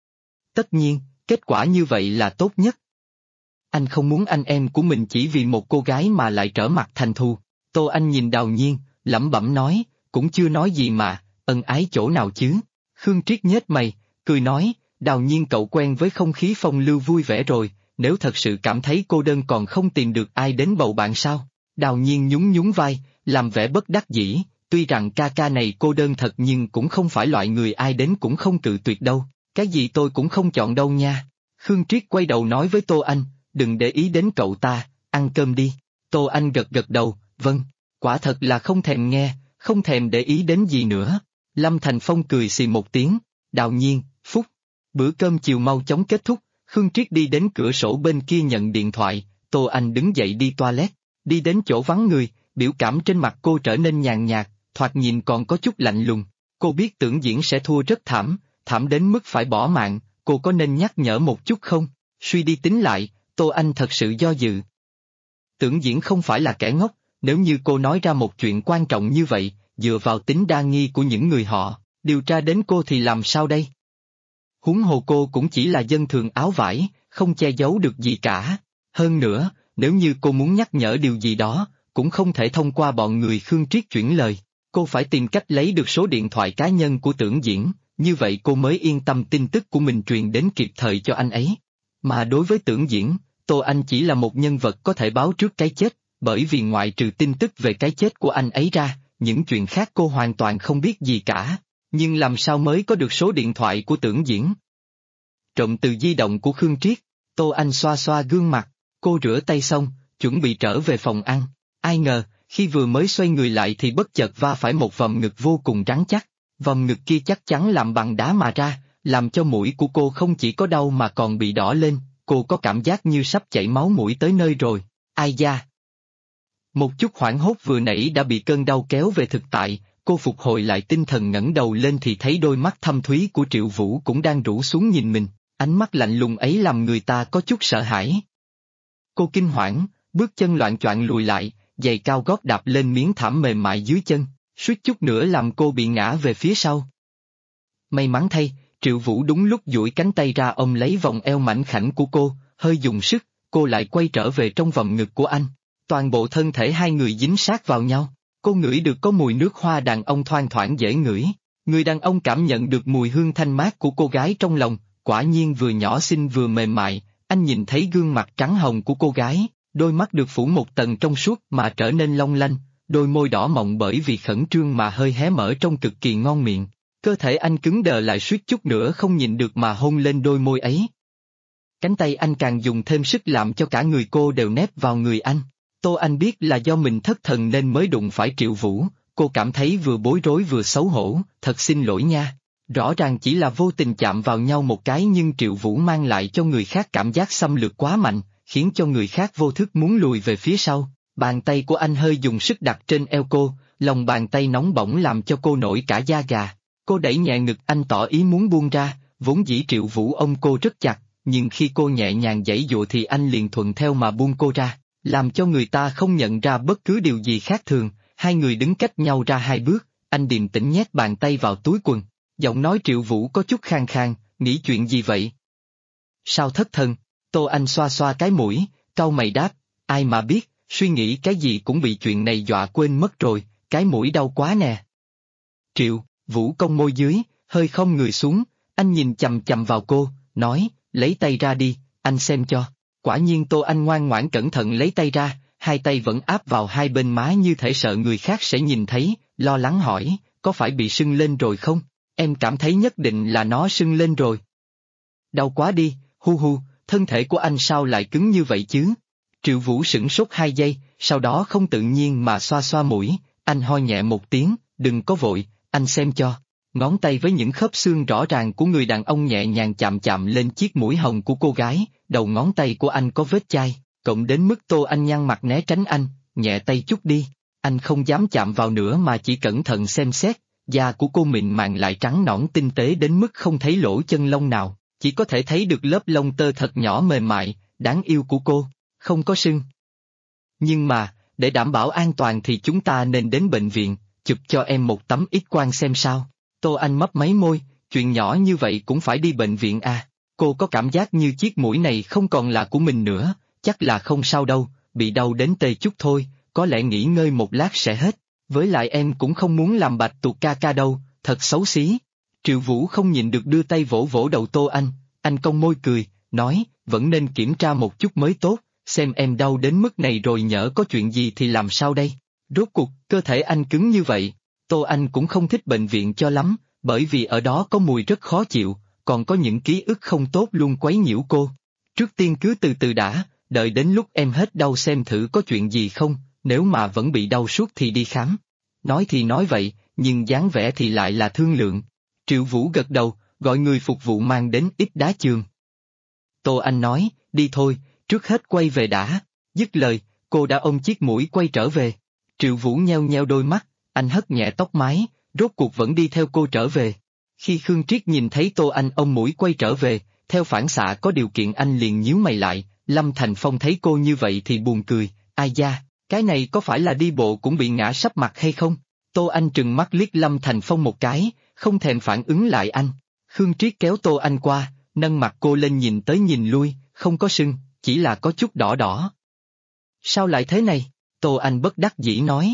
Tất nhiên, kết quả như vậy là tốt nhất. Anh không muốn anh em của mình chỉ vì một cô gái mà lại trở mặt thành thù. Tô Anh nhìn Đào Nhiên, lẩm bẩm nói, cũng chưa nói gì mà, ân ái chỗ nào chứ? Khương Triết nhếch mày, cười nói, Đào Nhiên cậu quen với không khí phong lưu vui vẻ rồi, nếu thật sự cảm thấy cô đơn còn không tìm được ai đến bầu bạn sao? Đào Nhiên nhún nhún vai, làm vẻ bất đắc dĩ, tuy rằng ca ca này cô đơn thật nhưng cũng không phải loại người ai đến cũng không cự tuyệt đâu, cái gì tôi cũng không chọn đâu nha. Khương Triết quay đầu nói với Tô Anh, đừng để ý đến cậu ta, ăn cơm đi. Tô Anh gật gật đầu, vâng, quả thật là không thèm nghe, không thèm để ý đến gì nữa. Lâm Thành Phong cười xì một tiếng, Đào Nhiên, Phúc. Bữa cơm chiều mau chóng kết thúc, Khương Triết đi đến cửa sổ bên kia nhận điện thoại, Tô Anh đứng dậy đi toilet, đi đến chỗ vắng người, biểu cảm trên mặt cô trở nên nhàn nhạt, thoạt nhìn còn có chút lạnh lùng. Cô biết Tưởng Diễn sẽ thua rất thảm, thảm đến mức phải bỏ mạng, cô có nên nhắc nhở một chút không? Suy đi tính lại, Tô Anh thật sự do dự. Tưởng Diễn không phải là kẻ ngốc, nếu như cô nói ra một chuyện quan trọng như vậy, dựa vào tính đa nghi của những người họ, điều tra đến cô thì làm sao đây? Huống hồ cô cũng chỉ là dân thường áo vải, không che giấu được gì cả. Hơn nữa, nếu như cô muốn nhắc nhở điều gì đó, cũng không thể thông qua bọn người Khương Triết chuyển lời. Cô phải tìm cách lấy được số điện thoại cá nhân của Tưởng Diễn, như vậy cô mới yên tâm tin tức của mình truyền đến kịp thời cho anh ấy. Mà đối với Tưởng Diễn, Tô Anh chỉ là một nhân vật có thể báo trước cái chết, bởi vì ngoại trừ tin tức về cái chết của anh ấy ra, những chuyện khác cô hoàn toàn không biết gì cả. Nhưng làm sao mới có được số điện thoại của Tưởng Diễn? Trộm từ di động của Khương Triết. Tô Anh xoa xoa gương mặt, cô rửa tay xong, chuẩn bị trở về phòng ăn. Ai ngờ, khi vừa mới xoay người lại thì bất chợt va phải một vòng ngực vô cùng rắn chắc. Vòng ngực kia chắc chắn làm bằng đá mà ra, làm cho mũi của cô không chỉ có đau mà còn bị đỏ lên, cô có cảm giác như sắp chảy máu mũi tới nơi rồi. Ai da! Một chút hoảng hốt vừa nãy đã bị cơn đau kéo về thực tại, cô phục hồi lại tinh thần ngẩng đầu lên thì thấy đôi mắt thâm thúy của Triệu Vũ cũng đang rũ xuống nhìn mình, ánh mắt lạnh lùng ấy làm người ta có chút sợ hãi. Cô kinh hoảng, bước chân loạng choạng lùi lại, giày cao gót đạp lên miếng thảm mềm mại dưới chân, suýt chút nữa làm cô bị ngã về phía sau. May mắn thay, Triệu Vũ đúng lúc duỗi cánh tay ra ôm lấy vòng eo mảnh khảnh của cô, hơi dùng sức, cô lại quay trở về trong vòng ngực của anh. Toàn bộ thân thể hai người dính sát vào nhau, cô ngửi được có mùi nước hoa đàn ông thoang thoảng dễ ngửi. Người đàn ông cảm nhận được mùi hương thanh mát của cô gái trong lòng, quả nhiên vừa nhỏ xinh vừa mềm mại, anh nhìn thấy gương mặt trắng hồng của cô gái, đôi mắt được phủ một tầng trong suốt mà trở nên long lanh, đôi môi đỏ mọng bởi vì khẩn trương mà hơi hé mở trông cực kỳ ngon miệng. Cơ thể anh cứng đờ lại suýt chút nữa không nhịn được mà hôn lên đôi môi ấy. Cánh tay anh càng dùng thêm sức làm cho cả người cô đều nép vào người anh. Tô Anh biết là do mình thất thần nên mới đụng phải Triệu Vũ, cô cảm thấy vừa bối rối vừa xấu hổ, thật xin lỗi nha. Rõ ràng chỉ là vô tình chạm vào nhau một cái nhưng Triệu Vũ mang lại cho người khác cảm giác xâm lược quá mạnh, khiến cho người khác vô thức muốn lùi về phía sau. Bàn tay của anh hơi dùng sức đặt trên eo cô, lòng bàn tay nóng bỏng làm cho cô nổi cả da gà. Cô đẩy nhẹ ngực anh tỏ ý muốn buông ra, vốn dĩ Triệu Vũ ôm cô rất chặt, nhưng khi cô nhẹ nhàng giãy giụa thì anh liền thuận theo mà buông cô ra, làm cho người ta không nhận ra bất cứ điều gì khác thường. Hai người đứng cách nhau ra hai bước, anh điềm tĩnh nhét bàn tay vào túi quần. Giọng nói Triệu Vũ có chút khang khang, nghĩ chuyện gì vậy? Sao thất thần? Tô Anh xoa xoa cái mũi, cau mày đáp, ai mà biết, suy nghĩ cái gì cũng bị chuyện này dọa quên mất rồi, cái mũi đau quá nè. Triệu Vũ cong môi dưới, hơi khom người xuống, anh nhìn chằm chằm vào cô, nói, lấy tay ra đi, anh xem cho. Quả nhiên Tô Anh ngoan ngoãn cẩn thận lấy tay ra, hai tay vẫn áp vào hai bên má như thể sợ người khác sẽ nhìn thấy, lo lắng hỏi, có phải bị sưng lên rồi không? Em cảm thấy nhất định là nó sưng lên rồi. Đau quá đi, hu hu, thân thể của anh sao lại cứng như vậy chứ? Triệu Vũ sửng sốt 2 giây, sau đó không tự nhiên mà xoa xoa mũi, anh ho nhẹ một tiếng, đừng có vội, anh xem cho. Ngón tay với những khớp xương rõ ràng của người đàn ông nhẹ nhàng chạm chạm lên chiếc mũi hồng của cô gái, đầu ngón tay của anh có vết chai, cộng đến mức Tô Anh nhăn mặt né tránh anh, nhẹ tay chút đi. Anh không dám chạm vào nữa mà chỉ cẩn thận xem xét, da của cô mịn màng lại trắng nõn tinh tế đến mức không thấy lỗ chân lông nào, chỉ có thể thấy được lớp lông tơ thật nhỏ mềm mại, đáng yêu của cô, không có sưng. Nhưng mà, để đảm bảo an toàn thì chúng ta nên đến bệnh viện, chụp cho em một tấm X-quang xem sao. Tô Anh mấp máy môi, chuyện nhỏ như vậy cũng phải đi bệnh viện à, cô có cảm giác như chiếc mũi này không còn là của mình nữa, chắc là không sao đâu, bị đau đến tê chút thôi, có lẽ nghỉ ngơi một lát sẽ hết, với lại em cũng không muốn làm bạch tuộc ca ca đâu, thật xấu xí. Triệu Vũ không nhịn được đưa tay vỗ vỗ đầu Tô anh cong môi cười, nói, vẫn nên kiểm tra một chút mới tốt, xem em đau đến mức này rồi nhỡ có chuyện gì thì làm sao đây. Rốt cuộc, cơ thể anh cứng như vậy. Tô Anh cũng không thích bệnh viện cho lắm, bởi vì ở đó có mùi rất khó chịu, còn có những ký ức không tốt luôn quấy nhiễu cô. Trước tiên cứ từ từ đã, đợi đến lúc em hết đau xem thử có chuyện gì không, nếu mà vẫn bị đau suốt thì đi khám. Nói thì nói vậy, nhưng dáng vẻ thì lại là thương lượng. Triệu Vũ gật đầu, gọi người phục vụ mang đến ít đá chườm. Tô Anh nói, đi thôi, trước hết quay về đã. Dứt lời, cô đã ôm chiếc mũi quay trở về. Triệu Vũ nheo nheo đôi mắt, anh hất nhẹ tóc mái, rốt cuộc vẫn đi theo cô trở về. Khi Khương Triết nhìn thấy Tô Anh ôm mũi quay trở về, theo phản xạ có điều kiện anh liền nhíu mày lại, Lâm Thành Phong thấy cô như vậy thì buồn cười, ai da, cái này có phải là đi bộ cũng bị ngã sấp mặt hay không? Tô Anh trừng mắt liếc Lâm Thành Phong một cái, không thèm phản ứng lại anh. Khương Triết kéo Tô Anh qua, nâng mặt cô lên nhìn tới nhìn lui, không có sưng, chỉ là có chút đỏ đỏ. Sao lại thế này? Tô Anh bất đắc dĩ nói.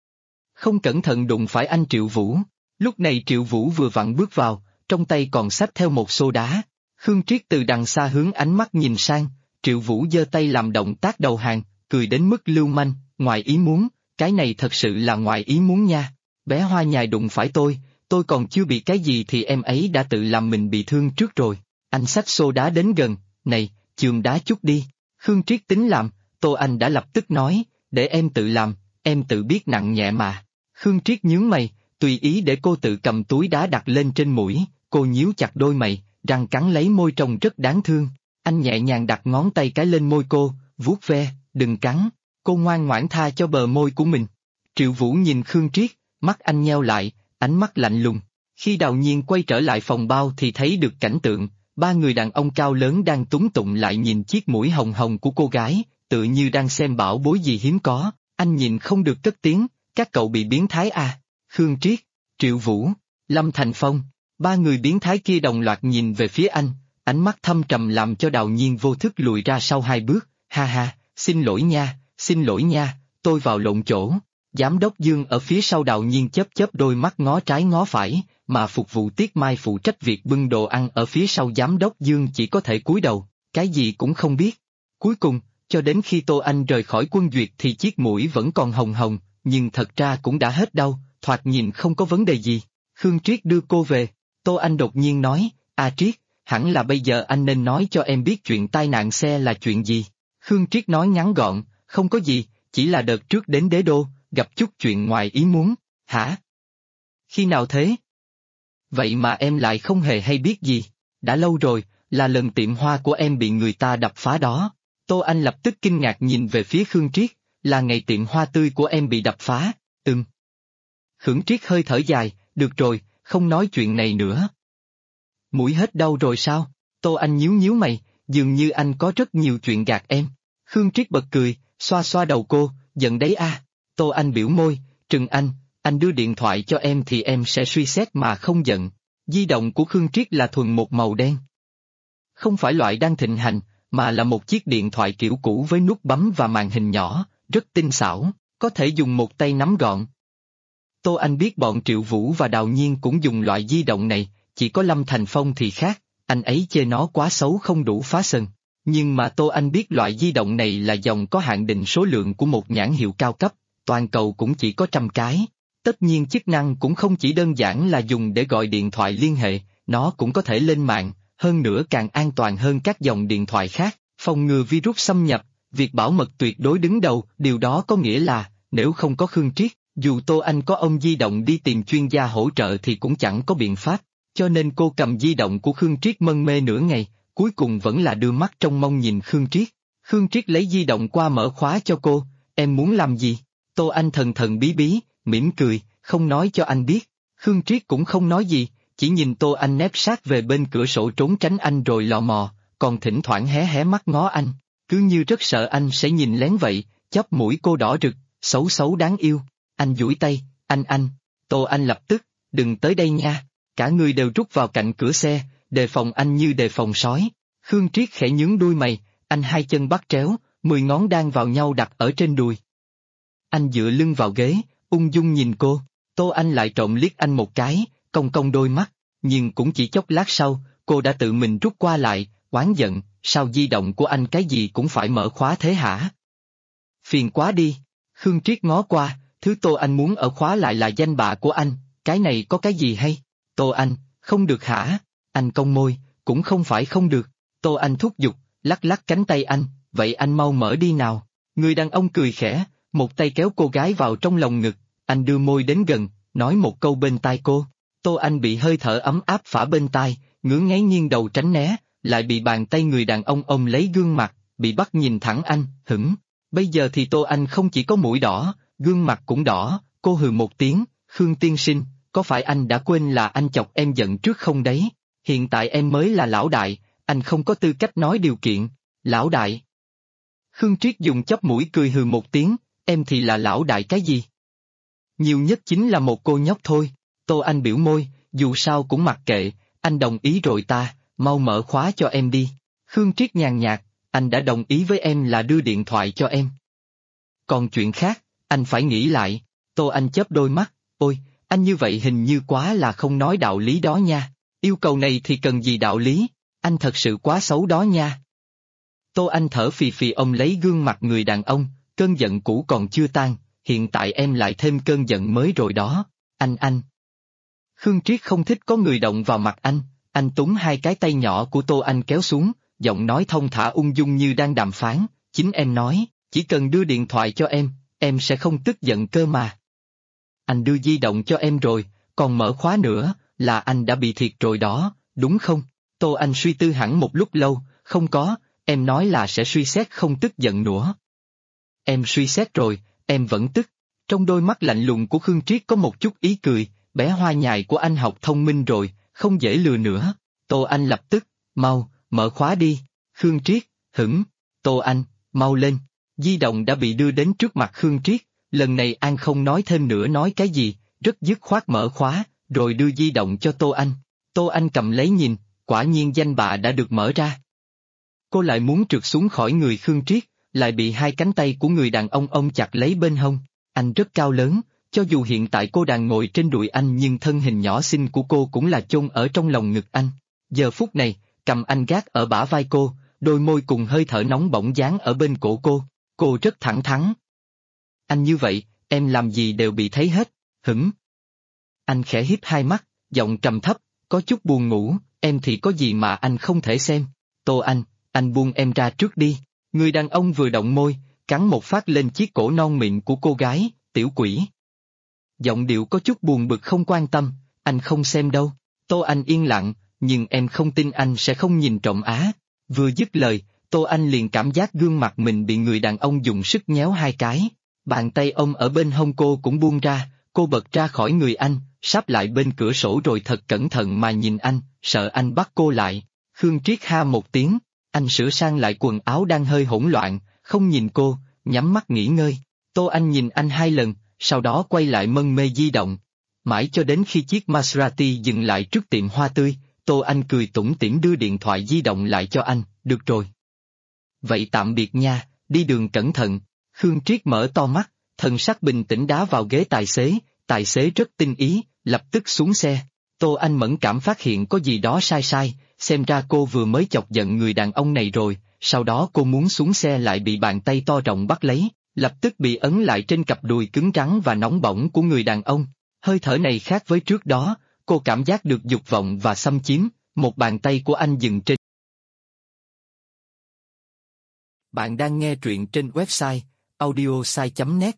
Không cẩn thận đụng phải anh Triệu Vũ. Lúc này Triệu Vũ vừa vặn bước vào, trong tay còn xách theo một xô đá. Khương Triết từ đằng xa hướng ánh mắt nhìn sang, Triệu Vũ giơ tay làm động tác đầu hàng, cười đến mức lưu manh, ngoài ý muốn, cái này thật sự là ngoài ý muốn nha. Bé Hoa Nhài đụng phải tôi còn chưa bị cái gì thì em ấy đã tự làm mình bị thương trước rồi. Anh xách xô đá đến gần, này, chườm đá chút đi. Khương Triết tính làm, Tô Anh đã lập tức nói, để em tự làm, em tự biết nặng nhẹ mà. Khương Triết nhướng mày, tùy ý để cô tự cầm túi đá đặt lên trên mũi, cô nhíu chặt đôi mày, răng cắn lấy môi trông rất đáng thương. Anh nhẹ nhàng đặt ngón tay cái lên môi cô, vuốt ve, đừng cắn. Cô ngoan ngoãn tha cho bờ môi của mình. Triệu Vũ nhìn Khương Triết, mắt anh nheo lại, ánh mắt lạnh lùng. Khi Đào Nhiên quay trở lại phòng bao thì thấy được cảnh tượng, ba người đàn ông cao lớn đang túng tụng lại nhìn chiếc mũi hồng hồng của cô gái, tự như đang xem bảo bối gì hiếm có. Anh nhìn không được cất tiếng, các cậu bị biến thái à? Khương Triết, Triệu Vũ, Lâm Thành Phong, ba người biến thái kia đồng loạt nhìn về phía anh, ánh mắt thâm trầm làm cho Đào Nhiên vô thức lùi ra sau 2 bước, ha ha, xin lỗi nha, tôi vào lộn chỗ. Giám đốc Dương ở phía sau Đào Nhiên chớp đôi mắt ngó trái ngó phải, mà phục vụ Tiết Mai phụ trách việc bưng đồ ăn ở phía sau giám đốc Dương chỉ có thể cúi đầu, cái gì cũng không biết. Cuối cùng, cho đến khi Tô Anh rời khỏi quân duyệt thì chiếc mũi vẫn còn hồng hồng, nhưng thật ra cũng đã hết đau, thoạt nhìn không có vấn đề gì. Khương Triết đưa cô về, Tô Anh đột nhiên nói, Triết, hẳn là bây giờ anh nên nói cho em biết chuyện tai nạn xe là chuyện gì. Khương Triết nói ngắn gọn, không có gì, chỉ là đợt trước đến Đế Đô, gặp chút chuyện ngoài ý muốn. Hả? Khi nào thế? Vậy mà em lại không hề hay biết gì. Đã lâu rồi, là lần tiệm hoa của em bị người ta đập phá đó. Tô Anh lập tức kinh ngạc nhìn về phía Khương Triết, là ngày tiệm hoa tươi của em bị đập phá. Khương Triết hơi thở dài, được rồi, không nói chuyện này nữa. Mũi hết đau rồi sao? Tô Anh nhíu mày, dường như anh có rất nhiều chuyện gạt em. Khương Triết bật cười, xoa xoa đầu cô, giận đấy à? Tô Anh biểu môi, trừng anh đưa điện thoại cho em thì em sẽ suy xét mà không giận. Di động của Khương Triết là thuần một màu đen. Không phải loại đang thịnh hành, mà là một chiếc điện thoại kiểu cũ với nút bấm và màn hình nhỏ, rất tinh xảo, có thể dùng một tay nắm gọn. Tô Anh biết bọn Triệu Vũ và Đào Nhiên cũng dùng loại di động này, chỉ có Lâm Thành Phong thì khác, anh ấy chê nó quá xấu không đủ phá sân. Nhưng mà Tô Anh biết loại di động này là dòng có hạn định số lượng của một nhãn hiệu cao cấp, toàn cầu cũng chỉ có 100 cái. Tất nhiên chức năng cũng không chỉ đơn giản là dùng để gọi điện thoại liên hệ, nó cũng có thể lên mạng, hơn nữa càng an toàn hơn các dòng điện thoại khác, phòng ngừa virus xâm nhập, việc bảo mật tuyệt đối đứng đầu, điều đó có nghĩa là, nếu không có Khương Triết, dù Tô Anh có ông di động đi tìm chuyên gia hỗ trợ thì cũng chẳng có biện pháp, cho nên cô cầm di động của Khương Triết mân mê nửa ngày, cuối cùng vẫn là đưa mắt trông mong nhìn Khương Triết. Khương Triết lấy di động qua mở khóa cho cô, em muốn làm gì? Tô Anh thần bí, mỉm cười, không nói cho anh biết. Khương Triết cũng không nói gì, chỉ nhìn Tô Anh nép sát về bên cửa sổ trốn tránh anh rồi lò mò, còn thỉnh thoảng hé mắt ngó anh, cứ như rất sợ anh sẽ nhìn lén vậy, chóp mũi cô đỏ rực, xấu đáng yêu. Anh duỗi tay, anh. Tô Anh lập tức, đừng tới đây nha. Cả người đều rút vào cạnh cửa xe, đề phòng anh như đề phòng sói. Khương Triết khẽ nhướng đuôi mày, anh hai chân bắt tréo, 10 ngón đan vào nhau đặt ở trên đùi. Anh dựa lưng vào ghế, ung dung nhìn cô, Tô Anh lại trộm liếc anh một cái, cong đôi mắt, nhưng cũng chỉ chốc lát sau, cô đã tự mình rút qua lại, oán giận, sao di động của anh cái gì cũng phải mở khóa thế hả? Phiền quá đi. Khương Triết ngó qua, thứ Tô Anh muốn ở khóa lại là danh bạ của anh, cái này có cái gì hay? Tô Anh, không được hả? Anh cong môi, cũng không phải không được. Tô Anh thúc giục, lắc cánh tay anh, vậy anh mau mở đi nào. Người đàn ông cười khẽ, một tay kéo cô gái vào trong lòng ngực, anh đưa môi đến gần, nói một câu bên tai cô. Tô Anh bị hơi thở ấm áp phả bên tai, ngứa ngáy nghiêng đầu tránh né, lại bị bàn tay người đàn ông ôm lấy gương mặt, bị bắt nhìn thẳng anh, hửng. Bây giờ thì Tô Anh không chỉ có mũi đỏ, gương mặt cũng đỏ, cô hừ một tiếng, Khương tiên sinh, có phải anh đã quên là anh chọc em giận trước không đấy? Hiện tại em mới là lão đại, anh không có tư cách nói điều kiện. Lão đại. Khương Triết dùng chóp mũi cười hừ một tiếng, em thì là lão đại cái gì? Nhiều nhất chính là một cô nhóc thôi. Tô Anh biểu môi, dù sao cũng mặc kệ, anh đồng ý rồi ta, mau mở khóa cho em đi. Khương Triết nhàn nhạt, anh đã đồng ý với em là đưa điện thoại cho em. Còn chuyện khác, anh phải nghĩ lại. Tô Anh chớp đôi mắt, ôi, anh như vậy hình như quá là không nói đạo lý đó nha. Yêu cầu này thì cần gì đạo lý, anh thật sự quá xấu đó nha. Tô Anh thở phì phì ôm lấy gương mặt người đàn ông, cơn giận cũ còn chưa tan, hiện tại em lại thêm cơn giận mới rồi đó, anh. Khương Triết không thích có người động vào mặt anh túm hai cái tay nhỏ của Tô Anh kéo xuống, giọng nói thông thả ung dung như đang đàm phán, chính em nói, chỉ cần đưa điện thoại cho em sẽ không tức giận cơ mà. Anh đưa di động cho em rồi, còn mở khóa nữa, là anh đã bị thiệt rồi đó, đúng không? Tô Anh suy tư hẳn một lúc lâu, không có, em nói là sẽ suy xét không tức giận nữa. Em suy xét rồi, em vẫn tức. Trong đôi mắt lạnh lùng của Khương Triết có một chút ý cười, bé hoa nhài của anh học thông minh rồi, không dễ lừa nữa. Tô Anh lập tức, mau, mở khóa đi. Khương Triết, hửng. Tô Anh, mau lên. Di động đã bị đưa đến trước mặt Khương Triết, lần này An không nói thêm nữa nói cái gì, rất dứt khoát mở khóa, rồi đưa di động cho Tô Anh. Tô Anh cầm lấy nhìn, quả nhiên danh bạ đã được mở ra. Cô lại muốn trượt xuống khỏi người Khương Triết, lại bị hai cánh tay của người đàn ông ôm chặt lấy bên hông. Anh rất cao lớn, cho dù hiện tại cô đang ngồi trên đùi anh nhưng thân hình nhỏ xinh của cô cũng là chôn ở trong lòng ngực anh. Giờ phút này, cầm anh gác ở bả vai cô, đôi môi cùng hơi thở nóng bỏng dán ở bên cổ cô rất thẳng thắn. Anh như vậy, em làm gì đều bị thấy hết, hửng. Anh khẽ híp hai mắt, giọng trầm thấp, có chút buồn ngủ, em thì có gì mà anh không thể xem. Tô anh buông em ra trước đi. Người đàn ông vừa động môi, cắn một phát lên chiếc cổ non mịn của cô gái, tiểu quỷ. Giọng điệu có chút buồn bực không quan tâm, anh không xem đâu. Tô Anh yên lặng, nhưng em không tin anh sẽ không nhìn trộm á. Vừa dứt lời, Tô Anh liền cảm giác gương mặt mình bị người đàn ông dùng sức nhéo hai cái. Bàn tay ôm ở bên hông cô cũng buông ra, cô bật ra khỏi người anh, sáp lại bên cửa sổ rồi thật cẩn thận mà nhìn anh, sợ anh bắt cô lại. Khương Triết ha một tiếng, anh sửa sang lại quần áo đang hơi hỗn loạn, không nhìn cô, nhắm mắt nghỉ ngơi. Tô Anh nhìn anh hai lần, sau đó quay lại mân mê di động. Mãi cho đến khi chiếc Maserati dừng lại trước tiệm hoa tươi, Tô Anh cười tủm tỉm đưa điện thoại di động lại cho anh, được rồi. Vậy tạm biệt nha, đi đường cẩn thận. Khương Triết mở to mắt, thần sắc bình tĩnh đá vào ghế tài xế rất tinh ý, lập tức xuống xe. Tô Anh mẫn cảm phát hiện có gì đó sai, xem ra cô vừa mới chọc giận người đàn ông này rồi, sau đó cô muốn xuống xe lại bị bàn tay to rộng bắt lấy, lập tức bị ấn lại trên cặp đùi cứng rắn và nóng bỏng của người đàn ông. Hơi thở này khác với trước đó, cô cảm giác được dục vọng và xâm chiếm, một bàn tay của anh dừng trên. Bạn đang nghe truyện trên website audiosai.net.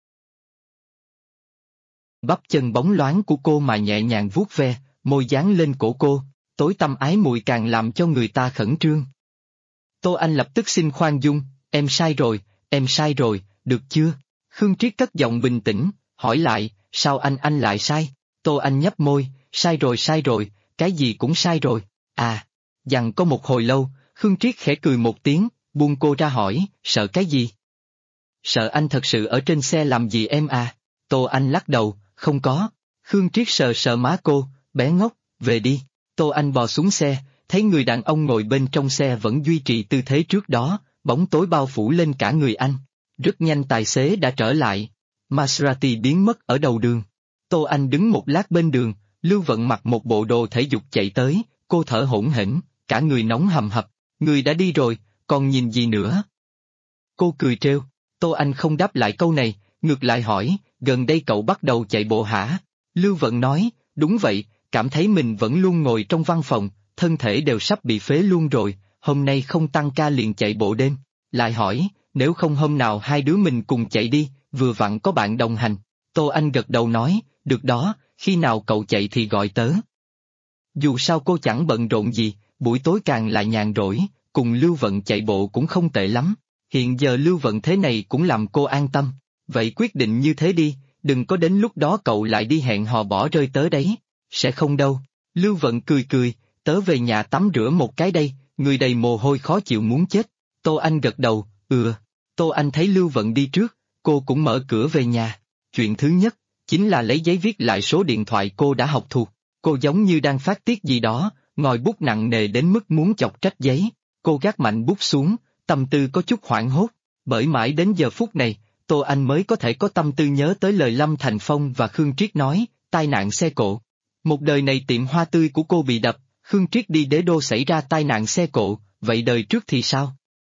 Bắp chân bóng loáng của cô mà nhẹ nhàng vuốt ve, môi dán lên cổ cô, tối tăm ái muội càng làm cho người ta khẩn trương. Tô Anh lập tức xin khoan dung, em sai rồi, được chưa? Khương Triết cất giọng bình tĩnh, hỏi lại, sao anh lại sai? Tô Anh nhấp môi, sai rồi, cái gì cũng sai rồi. À, dằn có một hồi lâu, Khương Triết khẽ cười một tiếng, buông cô ra hỏi, sợ cái gì? Sợ anh thật sự ở trên xe làm gì em à? Tô Anh lắc đầu, không có. Khương Triết sờ má cô, bé ngốc, về đi. Tô Anh bò xuống xe, thấy người đàn ông ngồi bên trong xe vẫn duy trì tư thế trước đó, bóng tối bao phủ lên cả người anh. Rất nhanh tài xế đã trở lại. Maserati biến mất ở đầu đường. Tô Anh đứng một lát bên đường, Lưu Vận mặc một bộ đồ thể dục chạy tới, cô thở hổn hển, cả người nóng hầm hập. Người đã đi rồi, còn nhìn gì nữa? Cô cười trêu. Tô Anh không đáp lại câu này, ngược lại hỏi, gần đây cậu bắt đầu chạy bộ hả? Lưu Vận nói, đúng vậy, cảm thấy mình vẫn luôn ngồi trong văn phòng, thân thể đều sắp bị phế luôn rồi, hôm nay không tăng ca liền chạy bộ đêm. Lại hỏi, nếu không hôm nào hai đứa mình cùng chạy đi, vừa vặn có bạn đồng hành. Tô Anh gật đầu nói, được đó, khi nào cậu chạy thì gọi tớ. Dù sao cô chẳng bận rộn gì, buổi tối càng lại nhàn rỗi, cùng Lưu Vận chạy bộ cũng không tệ lắm. Hiện giờ Lưu Vận thế này cũng làm cô an tâm. Vậy quyết định như thế đi, đừng có đến lúc đó cậu lại đi hẹn hò bỏ rơi tớ đấy. Sẽ không đâu. Lưu Vận cười, tớ về nhà tắm rửa một cái đây, người đầy mồ hôi khó chịu muốn chết. Tô Anh gật đầu, Tô Anh thấy Lưu Vận đi trước, cô cũng mở cửa về nhà. Chuyện thứ nhất, chính là lấy giấy viết lại số điện thoại cô đã học thuộc. Cô giống như đang phát tiết gì đó, ngòi bút nặng nề đến mức muốn chọc trách giấy. Cô gác mạnh bút xuống, tâm tư có chút hoảng hốt, bởi mãi đến giờ phút này, Tô Anh mới có thể có tâm tư nhớ tới lời Lâm Thành Phong và Khương Triết nói, tai nạn xe cộ. Một đời này tiệm hoa tươi của cô bị đập, Khương Triết đi Đế Đô xảy ra tai nạn xe cộ, vậy đời trước thì sao?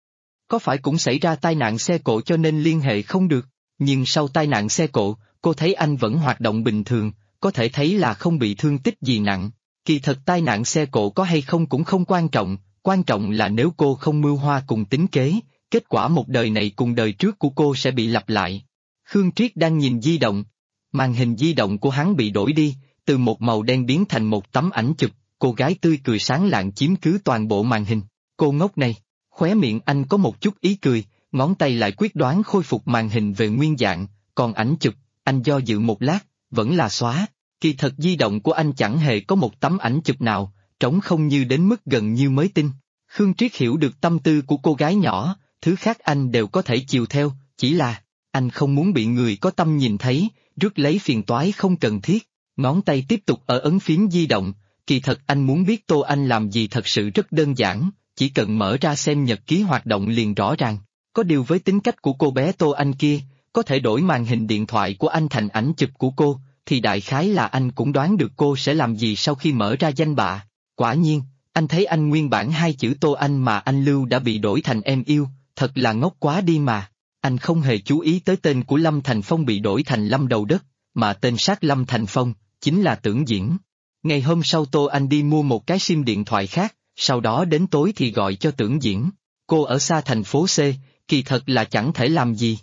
Có phải cũng xảy ra tai nạn xe cộ cho nên liên hệ không được? Nhưng sau tai nạn xe cộ, cô thấy anh vẫn hoạt động bình thường, có thể thấy là không bị thương tích gì nặng. Kỳ thật tai nạn xe cộ có hay không cũng không quan trọng là nếu cô không mưu hoa cùng tính kế, kết quả một đời này cùng đời trước của cô sẽ bị lặp lại. Khương Triết đang nhìn di động. Màn hình di động của hắn bị đổi đi, từ một màu đen biến thành một tấm ảnh chụp, cô gái tươi cười sáng lạng chiếm cứ toàn bộ màn hình. Cô ngốc này, khóe miệng anh có một chút ý cười, ngón tay lại quyết đoán khôi phục màn hình về nguyên dạng, còn ảnh chụp, anh do dự một lát, vẫn là xóa. Kỳ thật di động của anh chẳng hề có một tấm ảnh chụp nào, trống không như đến mức gần như mới tin. Khương Triết hiểu được tâm tư của cô gái nhỏ, thứ khác anh đều có thể chiều theo, chỉ là, anh không muốn bị người có tâm nhìn thấy, rước lấy phiền toái không cần thiết. Ngón tay tiếp tục ở ấn phím di động, kỳ thật anh muốn biết Tô Anh làm gì thật sự rất đơn giản, chỉ cần mở ra xem nhật ký hoạt động liền rõ ràng. Có điều với tính cách của cô bé Tô Anh kia, có thể đổi màn hình điện thoại của anh thành ảnh chụp của cô, thì đại khái là anh cũng đoán được cô sẽ làm gì sau khi mở ra danh bạ. Quả nhiên, anh thấy anh nguyên bản hai chữ Tô Anh mà anh lưu đã bị đổi thành em yêu, thật là ngốc quá đi mà. Anh không hề chú ý tới tên của Lâm Thành Phong bị đổi thành Lâm Đầu Đất, mà tên sát Lâm Thành Phong, chính là Tưởng Diễn. Ngày hôm sau Tô Anh đi mua một cái sim điện thoại khác, sau đó đến tối thì gọi cho Tưởng Diễn. Cô ở xa thành phố C, kỳ thật là chẳng thể làm gì.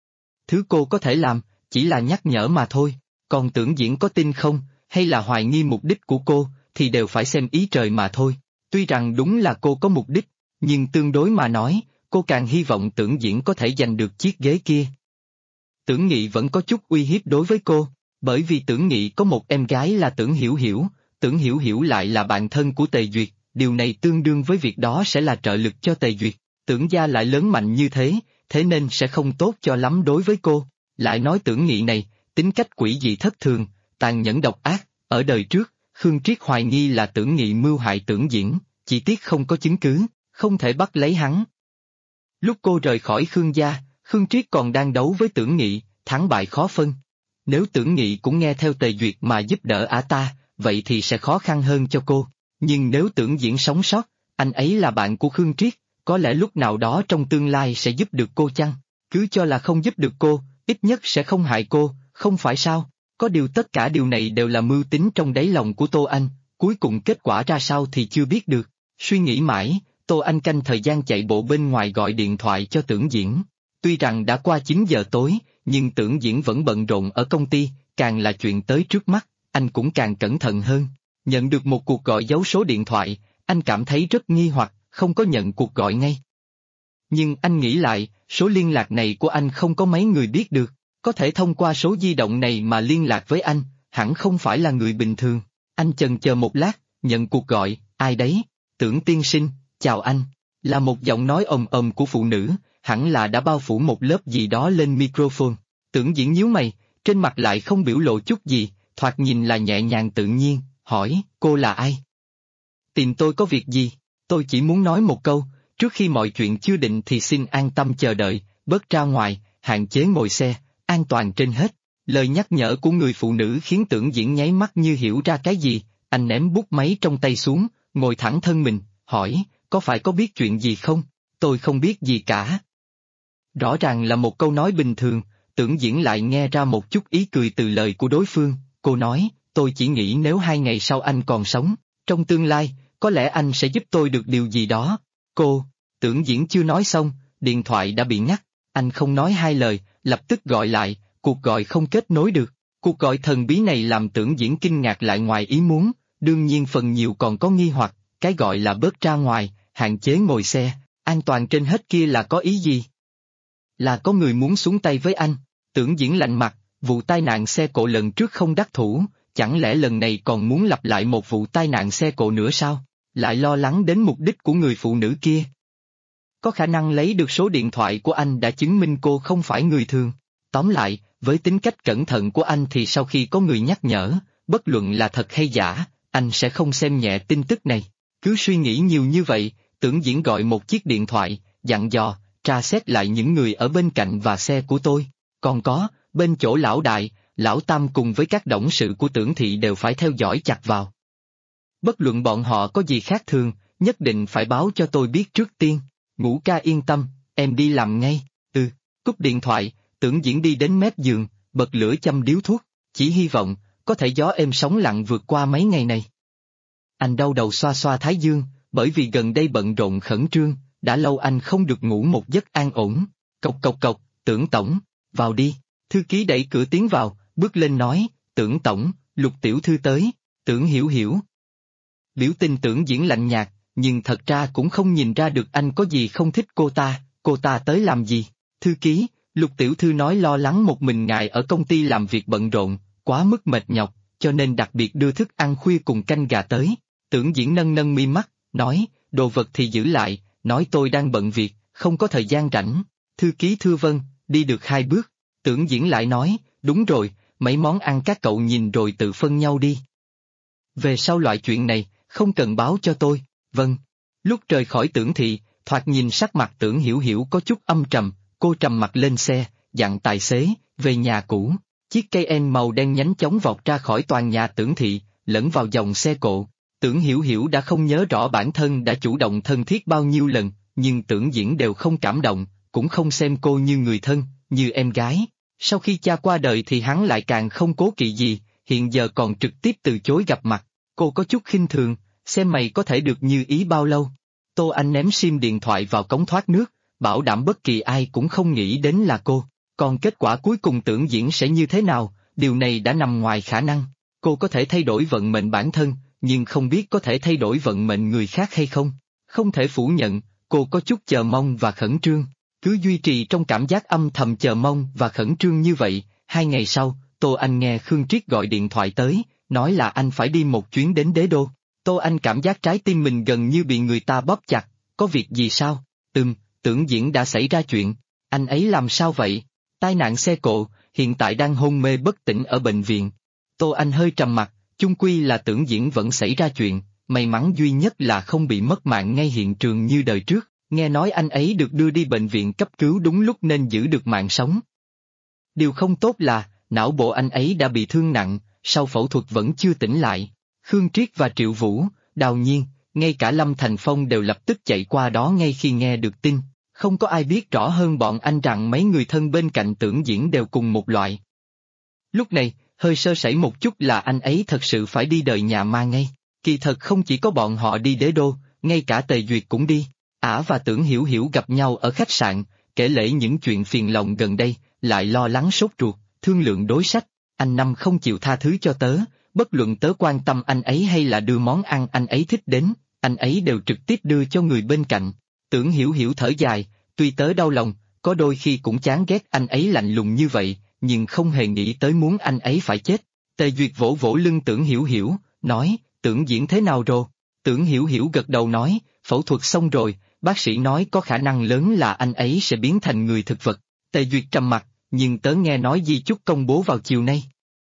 Thứ cô có thể làm, chỉ là nhắc nhở mà thôi, còn Tưởng Diễn có tin không, hay là hoài nghi mục đích của cô, thì đều phải xem ý trời mà thôi. Tuy rằng đúng là cô có mục đích, nhưng tương đối mà nói, cô càng hy vọng Tưởng Diễn có thể giành được chiếc ghế kia. Tưởng Nghị vẫn có chút uy hiếp đối với cô, bởi vì Tưởng Nghị có một em gái là Tưởng Hiểu Hiểu, Tưởng Hiểu Hiểu lại là bạn thân của Tề Duyệt, điều này tương đương với việc đó sẽ là trợ lực cho Tề Duyệt. Tưởng gia lại lớn mạnh như thế, thế nên sẽ không tốt cho lắm đối với cô. Lại nói Tưởng Nghị này, tính cách quỷ dị thất thường, tàn nhẫn độc ác, ở đời trước, Khương Triết hoài nghi là Tưởng Nghị mưu hại Tưởng Diễn, chỉ tiếc không có chứng cứ, không thể bắt lấy hắn. Lúc cô rời khỏi Khương gia, Khương Triết còn đang đấu với Tưởng Nghị, thắng bại khó phân. Nếu Tưởng Nghị cũng nghe theo Tề Duyệt mà giúp đỡ ả ta, vậy thì sẽ khó khăn hơn cho cô. Nhưng nếu Tưởng Diễn sống sót, anh ấy là bạn của Khương Triết, có lẽ lúc nào đó trong tương lai sẽ giúp được cô chăng? Cứ cho là không giúp được cô, ít nhất sẽ không hại cô, không phải sao? Có điều tất cả điều này đều là mưu tính trong đáy lòng của Tô Anh, cuối cùng kết quả ra sao thì chưa biết được. Suy nghĩ mãi, Tô Anh canh thời gian chạy bộ bên ngoài gọi điện thoại cho Tưởng Diễn. Tuy rằng đã qua 9 giờ tối, nhưng Tưởng Diễn vẫn bận rộn ở công ty, càng là chuyện tới trước mắt, anh cũng càng cẩn thận hơn. Nhận được một cuộc gọi giấu số điện thoại, anh cảm thấy rất nghi hoặc, không có nhận cuộc gọi ngay. Nhưng anh nghĩ lại, số liên lạc này của anh không có mấy người biết được, có thể thông qua số di động này mà liên lạc với anh, hẳn không phải là người bình thường. Anh chần chờ một lát, nhận cuộc gọi, ai đấy? Tưởng tiên sinh, chào anh. Là một giọng nói ồm ồm của phụ nữ, hẳn là đã bao phủ một lớp gì đó lên microphone. Tưởng Diễn nhíu mày, trên mặt lại không biểu lộ chút gì, thoạt nhìn là nhẹ nhàng tự nhiên, hỏi, cô là ai? Tìm tôi có việc gì? Tôi chỉ muốn nói một câu, trước khi mọi chuyện chưa định thì xin an tâm chờ đợi, bớt ra ngoài, hạn chế ngồi xe, an toàn trên hết. Lời nhắc nhở của người phụ nữ khiến Tưởng Diễn nháy mắt như hiểu ra cái gì, anh ném bút máy trong tay xuống, ngồi thẳng thân mình, hỏi, có phải có biết chuyện gì không? Tôi không biết gì cả. Rõ ràng là một câu nói bình thường, Tưởng Diễn lại nghe ra một chút ý cười từ lời của đối phương, cô nói, tôi chỉ nghĩ nếu 2 ngày sau anh còn sống, trong tương lai, có lẽ anh sẽ giúp tôi được điều gì đó. Cô, Tưởng Diễn chưa nói xong, điện thoại đã bị ngắt, anh không nói hai lời, lập tức gọi lại, cuộc gọi không kết nối được. Cuộc gọi thần bí này làm Tưởng Diễn kinh ngạc lại ngoài ý muốn, đương nhiên phần nhiều còn có nghi hoặc, cái gọi là bớt ra ngoài, hạn chế ngồi xe, an toàn trên hết kia là có ý gì? Là có người muốn xuống tay với anh. Tưởng Diễn lạnh mặt, vụ tai nạn xe cộ lần trước không đắc thủ, chẳng lẽ lần này còn muốn lặp lại một vụ tai nạn xe cộ nữa sao? Lại lo lắng đến mục đích của người phụ nữ kia. Có khả năng lấy được số điện thoại của anh đã chứng minh cô không phải người thường. Tóm lại, với tính cách cẩn thận của anh thì sau khi có người nhắc nhở, bất luận là thật hay giả, anh sẽ không xem nhẹ tin tức này. Cứ suy nghĩ nhiều như vậy, Tưởng Diễn gọi một chiếc điện thoại, dặn dò, tra xét lại những người ở bên cạnh và xe của tôi. Còn có, bên chỗ lão đại, lão tam cùng với các董sự của Tưởng thị đều phải theo dõi chặt vào. Bất luận bọn họ có gì khác thường, nhất định phải báo cho tôi biết trước tiên. Ngũ ca yên tâm, em đi làm ngay. Cúp điện thoại, Tưởng Diễn đi đến mép giường, bật lửa châm điếu thuốc, chỉ hy vọng, có thể gió êm sóng lặng vượt qua mấy ngày này. Anh đau đầu xoa xoa thái dương, bởi vì gần đây bận rộn khẩn trương, đã lâu anh không được ngủ một giấc an ổn. Cộc cộc cộc, Tưởng tổng, vào đi. Thư ký đẩy cửa tiến vào, bước lên nói, Tưởng tổng, Lục tiểu thư tới. Tưởng Hiểu Hiểu. Biểu tình Tưởng Diễn lạnh nhạt, nhưng thật ra cũng không nhìn ra được anh có gì không thích cô ta tới làm gì. Thư ký, Lục tiểu thư nói lo lắng một mình ngài ở công ty làm việc bận rộn, quá mức mệt nhọc, cho nên đặc biệt đưa thức ăn khuya cùng canh gà tới. Tưởng Diễn nâng nâng mi mắt, nói, đồ vật thì giữ lại, nói tôi đang bận việc, không có thời gian rảnh. Thư ký thưa vâng, đi được 2 bước. Tưởng Diễn lại nói, đúng rồi, mấy món ăn các cậu nhìn rồi tự phân nhau đi. Về sau loại chuyện này, không cần báo cho tôi. Vâng. Lúc rời khỏi Tưởng thị, thoạt nhìn sắc mặt Tưởng Hiểu Hiểu có chút âm trầm, cô trầm mặt lên xe, dặn tài xế, về nhà cũ. Chiếc Cayenne màu đen nhanh chóng vọt ra khỏi tòa nhà Tưởng thị, lẫn vào dòng xe cộ. Tưởng Hiểu Hiểu đã không nhớ rõ bản thân đã chủ động thân thiết bao nhiêu lần, nhưng Tưởng Diễn đều không cảm động, cũng không xem cô như người thân, như em gái. Sau khi cha qua đời thì hắn lại càng không cố kỵ gì, hiện giờ còn trực tiếp từ chối gặp mặt. Cô có chút khinh thường, xem mày có thể được như ý bao lâu. Tô Anh ném sim điện thoại vào cống thoát nước, bảo đảm bất kỳ ai cũng không nghĩ đến là cô. Còn kết quả cuối cùng Tưởng Diễn sẽ như thế nào, điều này đã nằm ngoài khả năng. Cô có thể thay đổi vận mệnh bản thân, nhưng không biết có thể thay đổi vận mệnh người khác hay không. Không thể phủ nhận, cô có chút chờ mong và khẩn trương. Cứ duy trì trong cảm giác âm thầm chờ mong và khẩn trương như vậy, 2 ngày sau, Tô Anh nghe Khương Triết gọi điện thoại tới, nói là anh phải đi một chuyến đến Đế Đô. Tô Anh cảm giác trái tim mình gần như bị người ta bóp chặt, có việc gì sao? Tưởng Diễn đã xảy ra chuyện, anh ấy làm sao vậy? Tai nạn xe cộ, hiện tại đang hôn mê bất tỉnh ở bệnh viện. Tô Anh hơi trầm mặt, chung quy là Tưởng Diễn vẫn xảy ra chuyện, may mắn duy nhất là không bị mất mạng ngay hiện trường như đời trước, nghe nói anh ấy được đưa đi bệnh viện cấp cứu đúng lúc nên giữ được mạng sống. Điều không tốt là, não bộ anh ấy đã bị thương nặng, sau phẫu thuật vẫn chưa tỉnh lại. Khương Triết và Triệu Vũ, Đào Nhiên, ngay cả Lâm Thành Phong đều lập tức chạy qua đó ngay khi nghe được tin. Không có ai biết rõ hơn bọn anh rằng mấy người thân bên cạnh Tưởng Diễn đều cùng một loại. Lúc này, hơi sơ sẩy một chút là anh ấy thật sự phải đi đời nhà ma ngay. Kỳ thật không chỉ có bọn họ đi Đế Đô, ngay cả Tề Duyệt cũng đi. Ả và Tưởng Hiểu Hiểu gặp nhau ở khách sạn, kể lể những chuyện phiền lòng gần đây, lại lo lắng sốt ruột, thương lượng đối sách. Anh Năm không chịu tha thứ cho tớ, bất luận tớ quan tâm anh ấy hay là đưa món ăn anh ấy thích đến, anh ấy đều trực tiếp đưa cho người bên cạnh. Tưởng Hiểu Hiểu thở dài, tuy tớ đau lòng, có đôi khi cũng chán ghét anh ấy lạnh lùng như vậy, nhưng không hề nghĩ tới muốn anh ấy phải chết. Tề Duyệt vỗ vỗ lưng Tưởng Hiểu Hiểu, nói, Tưởng Diễn thế nào rồi? Tưởng Hiểu Hiểu gật đầu nói, phẫu thuật xong rồi, bác sĩ nói có khả năng lớn là anh ấy sẽ biến thành người thực vật. Tề Duyệt trầm mặt, nhưng tớ nghe nói di chúc công bố vào chiều nay.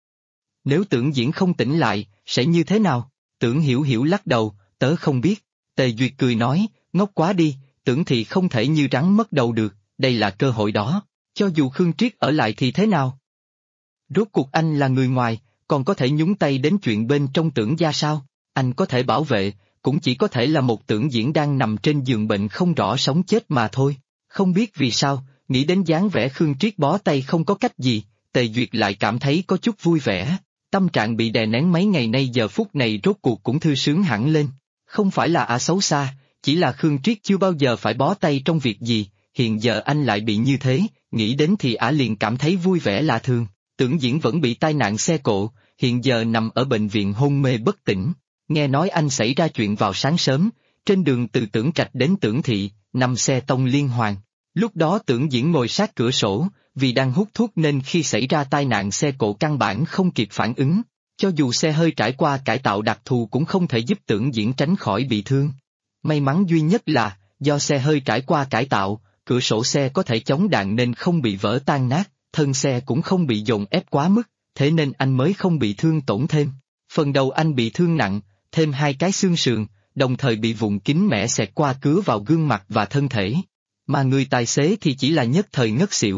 Nếu Tưởng Diễn không tỉnh lại, sẽ như thế nào? Tưởng Hiểu Hiểu lắc đầu, tớ không biết. Tề Duyệt cười nói, ngốc quá đi, Tưởng thì không thể như rắn mất đầu được, đây là cơ hội đó, cho dù Khương Triết ở lại thì thế nào? Rốt cuộc anh là người ngoài, còn có thể nhúng tay đến chuyện bên trong Tưởng gia sao? Anh có thể bảo vệ, cũng chỉ có thể là một Tưởng Diễn đang nằm trên giường bệnh không rõ sống chết mà thôi. Không biết vì sao, nghĩ đến dáng vẻ Khương Triết bó tay không có cách gì, Tề Duyệt lại cảm thấy có chút vui vẻ. Tâm trạng bị đè nén mấy ngày nay giờ phút này rốt cuộc cũng thư sướng hẳn lên. Không phải là xấu xa, chỉ là Khương Triết chưa bao giờ phải bó tay trong việc gì, hiện giờ anh lại bị như thế, nghĩ đến thì liền cảm thấy vui vẻ lạ thường. Tưởng Diễn vẫn bị tai nạn xe cộ, hiện giờ nằm ở bệnh viện hôn mê bất tỉnh. Nghe nói anh xảy ra chuyện vào sáng sớm, trên đường từ Tưởng Trạch đến Tưởng Thị, 5 xe tông liên hoàn. Lúc đó Tưởng Diễn ngồi sát cửa sổ, vì đang hút thuốc nên khi xảy ra tai nạn xe cộ căn bản không kịp phản ứng. Cho dù xe hơi trải qua cải tạo đặc thù cũng không thể giúp Tưởng Diễn tránh khỏi bị thương. May mắn duy nhất là, do xe hơi trải qua cải tạo, cửa sổ xe có thể chống đạn nên không bị vỡ tan nát, thân xe cũng không bị dồn ép quá mức, thế nên anh mới không bị thương tổn thêm. Phần đầu anh bị thương nặng, thêm 2 cái xương sườn, đồng thời bị vụn kính mẻ xẹt qua cứa vào gương mặt và thân thể. Mà người tài xế thì chỉ là nhất thời ngất xỉu,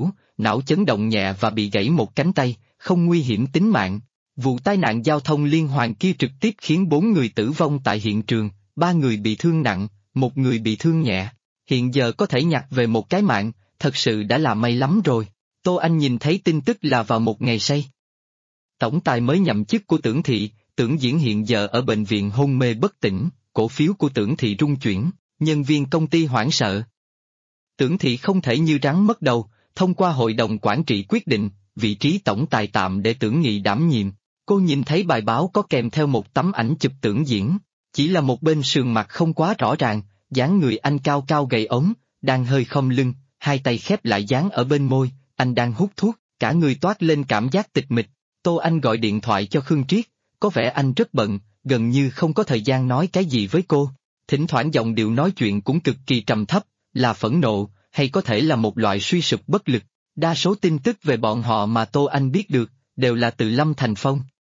não chấn động nhẹ và bị gãy một cánh tay, không nguy hiểm tính mạng. Vụ tai nạn giao thông liên hoàn kia trực tiếp khiến 4 người tử vong tại hiện trường, 3 người bị thương nặng, 1 người bị thương nhẹ. Hiện giờ có thể nhặt về một cái mạng, thật sự đã là may lắm rồi. Tô Anh nhìn thấy tin tức là vào một ngày say. Tổng tài mới nhậm chức của Tưởng Thị, Tưởng Diễn hiện giờ ở bệnh viện hôn mê bất tỉnh, cổ phiếu của Tưởng Thị rung chuyển, nhân viên công ty hoảng sợ. Tưởng Thị không thể như rắn mất đầu, thông qua hội đồng quản trị quyết định, vị trí tổng tài tạm để Tưởng Nghị đảm nhiệm. Cô nhìn thấy bài báo có kèm theo một tấm ảnh chụp Tưởng Diễn, chỉ là một bên sườn mặt không quá rõ ràng, dáng người anh cao cao gầy ốm, đang hơi khom lưng, hai tay khép lại dán ở bên môi, anh đang hút thuốc, cả người toát lên cảm giác tịch mịch. Tô Anh gọi điện thoại cho Khương Triết, có vẻ anh rất bận, gần như không có thời gian nói cái gì với cô. Thỉnh thoảng giọng điệu nói chuyện cũng cực kỳ trầm thấp, là phẫn nộ, hay có thể là một loại suy sụp bất lực. Đa số tin tức về bọn họ mà Tô Anh biết được, đều là từ Lâm Thành Phong.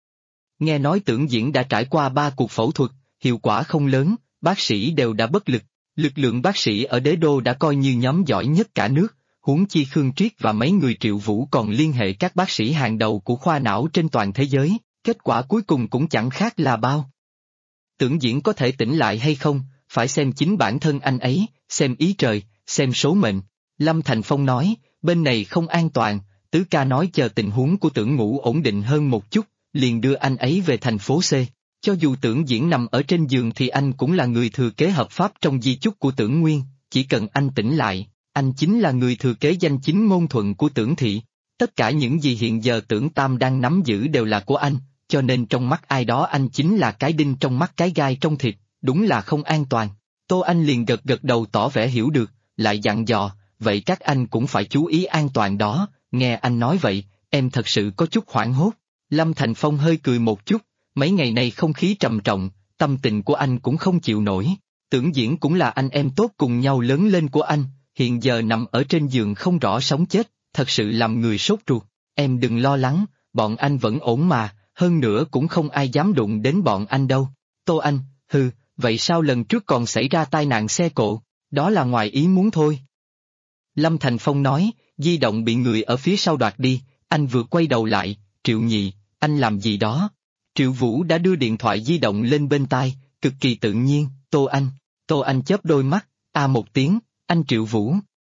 Nghe nói Tưởng Diễn đã trải qua 3 cuộc phẫu thuật, hiệu quả không lớn, bác sĩ đều đã bất lực. Lực lượng bác sĩ ở Đế Đô đã coi như nhóm giỏi nhất cả nước, huống chi Khương Triết và mấy người Triệu Vũ còn liên hệ các bác sĩ hàng đầu của khoa não trên toàn thế giới, kết quả cuối cùng cũng chẳng khác là bao. Tưởng Diễn có thể tỉnh lại hay không, phải xem chính bản thân anh ấy, xem ý trời, xem số mệnh. Lâm Thành Phong nói, bên này không an toàn, Tứ ca nói chờ tình huống của Tưởng Ngũ ổn định hơn một chút, liền đưa anh ấy về thành phố C. Cho dù Tưởng Diễn nằm ở trên giường thì anh cũng là người thừa kế hợp pháp trong di chúc của Tưởng Nguyên, chỉ cần anh tỉnh lại, anh chính là người thừa kế danh chính ngôn thuận của Tưởng Thị. Tất cả những gì hiện giờ Tưởng Tam đang nắm giữ đều là của anh, cho nên trong mắt ai đó anh chính là cái đinh trong mắt cái gai trong thịt, đúng là không an toàn. Tô Anh liền gật gật đầu tỏ vẻ hiểu được, lại dặn dò, vậy các anh cũng phải chú ý an toàn đó. Nghe anh nói vậy, em thật sự có chút hoảng hốt. Lâm Thành Phong hơi cười một chút, mấy ngày nay không khí trầm trọng, tâm tình của anh cũng không chịu nổi. Tưởng Diễn cũng là anh em tốt cùng nhau lớn lên của anh, hiện giờ nằm ở trên giường không rõ sống chết, thật sự làm người sốt ruột. Em đừng lo lắng, bọn anh vẫn ổn mà, hơn nữa cũng không ai dám đụng đến bọn anh đâu. Tô Anh, hừ, vậy sao lần trước còn xảy ra tai nạn xe cộ, đó là ngoài ý muốn thôi. Lâm Thành Phong nói, di động bị người ở phía sau đoạt đi, anh vừa quay đầu lại, Triệu Nhị, anh làm gì đó? Triệu Vũ đã đưa điện thoại di động lên bên tai, cực kỳ tự nhiên, Tô Anh chớp đôi mắt, một tiếng, anh Triệu Vũ.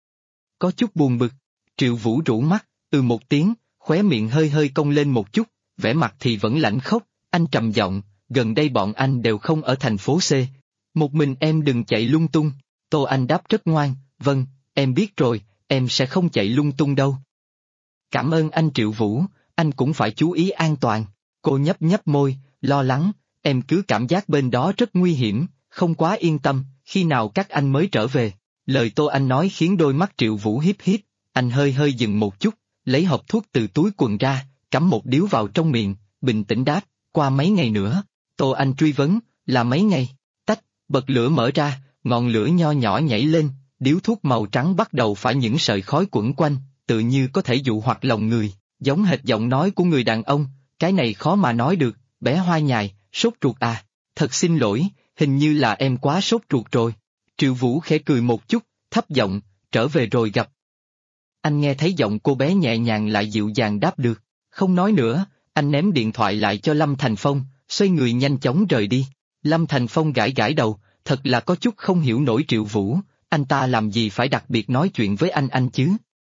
Có chút buồn bực, Triệu Vũ rũ mắt, một tiếng, khóe miệng hơi hơi cong lên một chút, vẻ mặt thì vẫn lãnh khốc, anh trầm giọng, gần đây bọn anh đều không ở thành phố C. Một mình em đừng chạy lung tung. Tô Anh đáp rất ngoan, vâng, em biết rồi, em sẽ không chạy lung tung đâu. Cảm ơn anh Triệu Vũ, anh cũng phải chú ý an toàn. Cô nhấp nhấp môi, lo lắng, em cứ cảm giác bên đó rất nguy hiểm, không quá yên tâm, khi nào các anh mới trở về. Lời Tô Anh nói khiến đôi mắt Triệu Vũ híp híp, anh hơi hơi dừng một chút, lấy hộp thuốc từ túi quần ra, cắm một điếu vào trong miệng, bình tĩnh đáp, qua mấy ngày nữa. Tô Anh truy vấn, là mấy ngày? Tách, bật lửa mở ra, ngọn lửa nho nhỏ nhảy lên, điếu thuốc màu trắng bắt đầu phải những sợi khói quẩn quanh, tự như có thể dụ hoặc lòng người, giống hệt giọng nói của người đàn ông, cái này khó mà nói được, bé Hoa Nhài, sốt ruột à, thật xin lỗi, hình như là em quá sốt ruột rồi. Triệu Vũ khẽ cười một chút, thấp giọng, trở về rồi gặp. Anh nghe thấy giọng cô bé nhẹ nhàng lại dịu dàng đáp được, không nói nữa, anh ném điện thoại lại cho Lâm Thành Phong, xoay người nhanh chóng rời đi. Lâm Thành Phong gãi gãi đầu, thật là có chút không hiểu nổi Triệu Vũ, anh ta làm gì phải đặc biệt nói chuyện với anh chứ?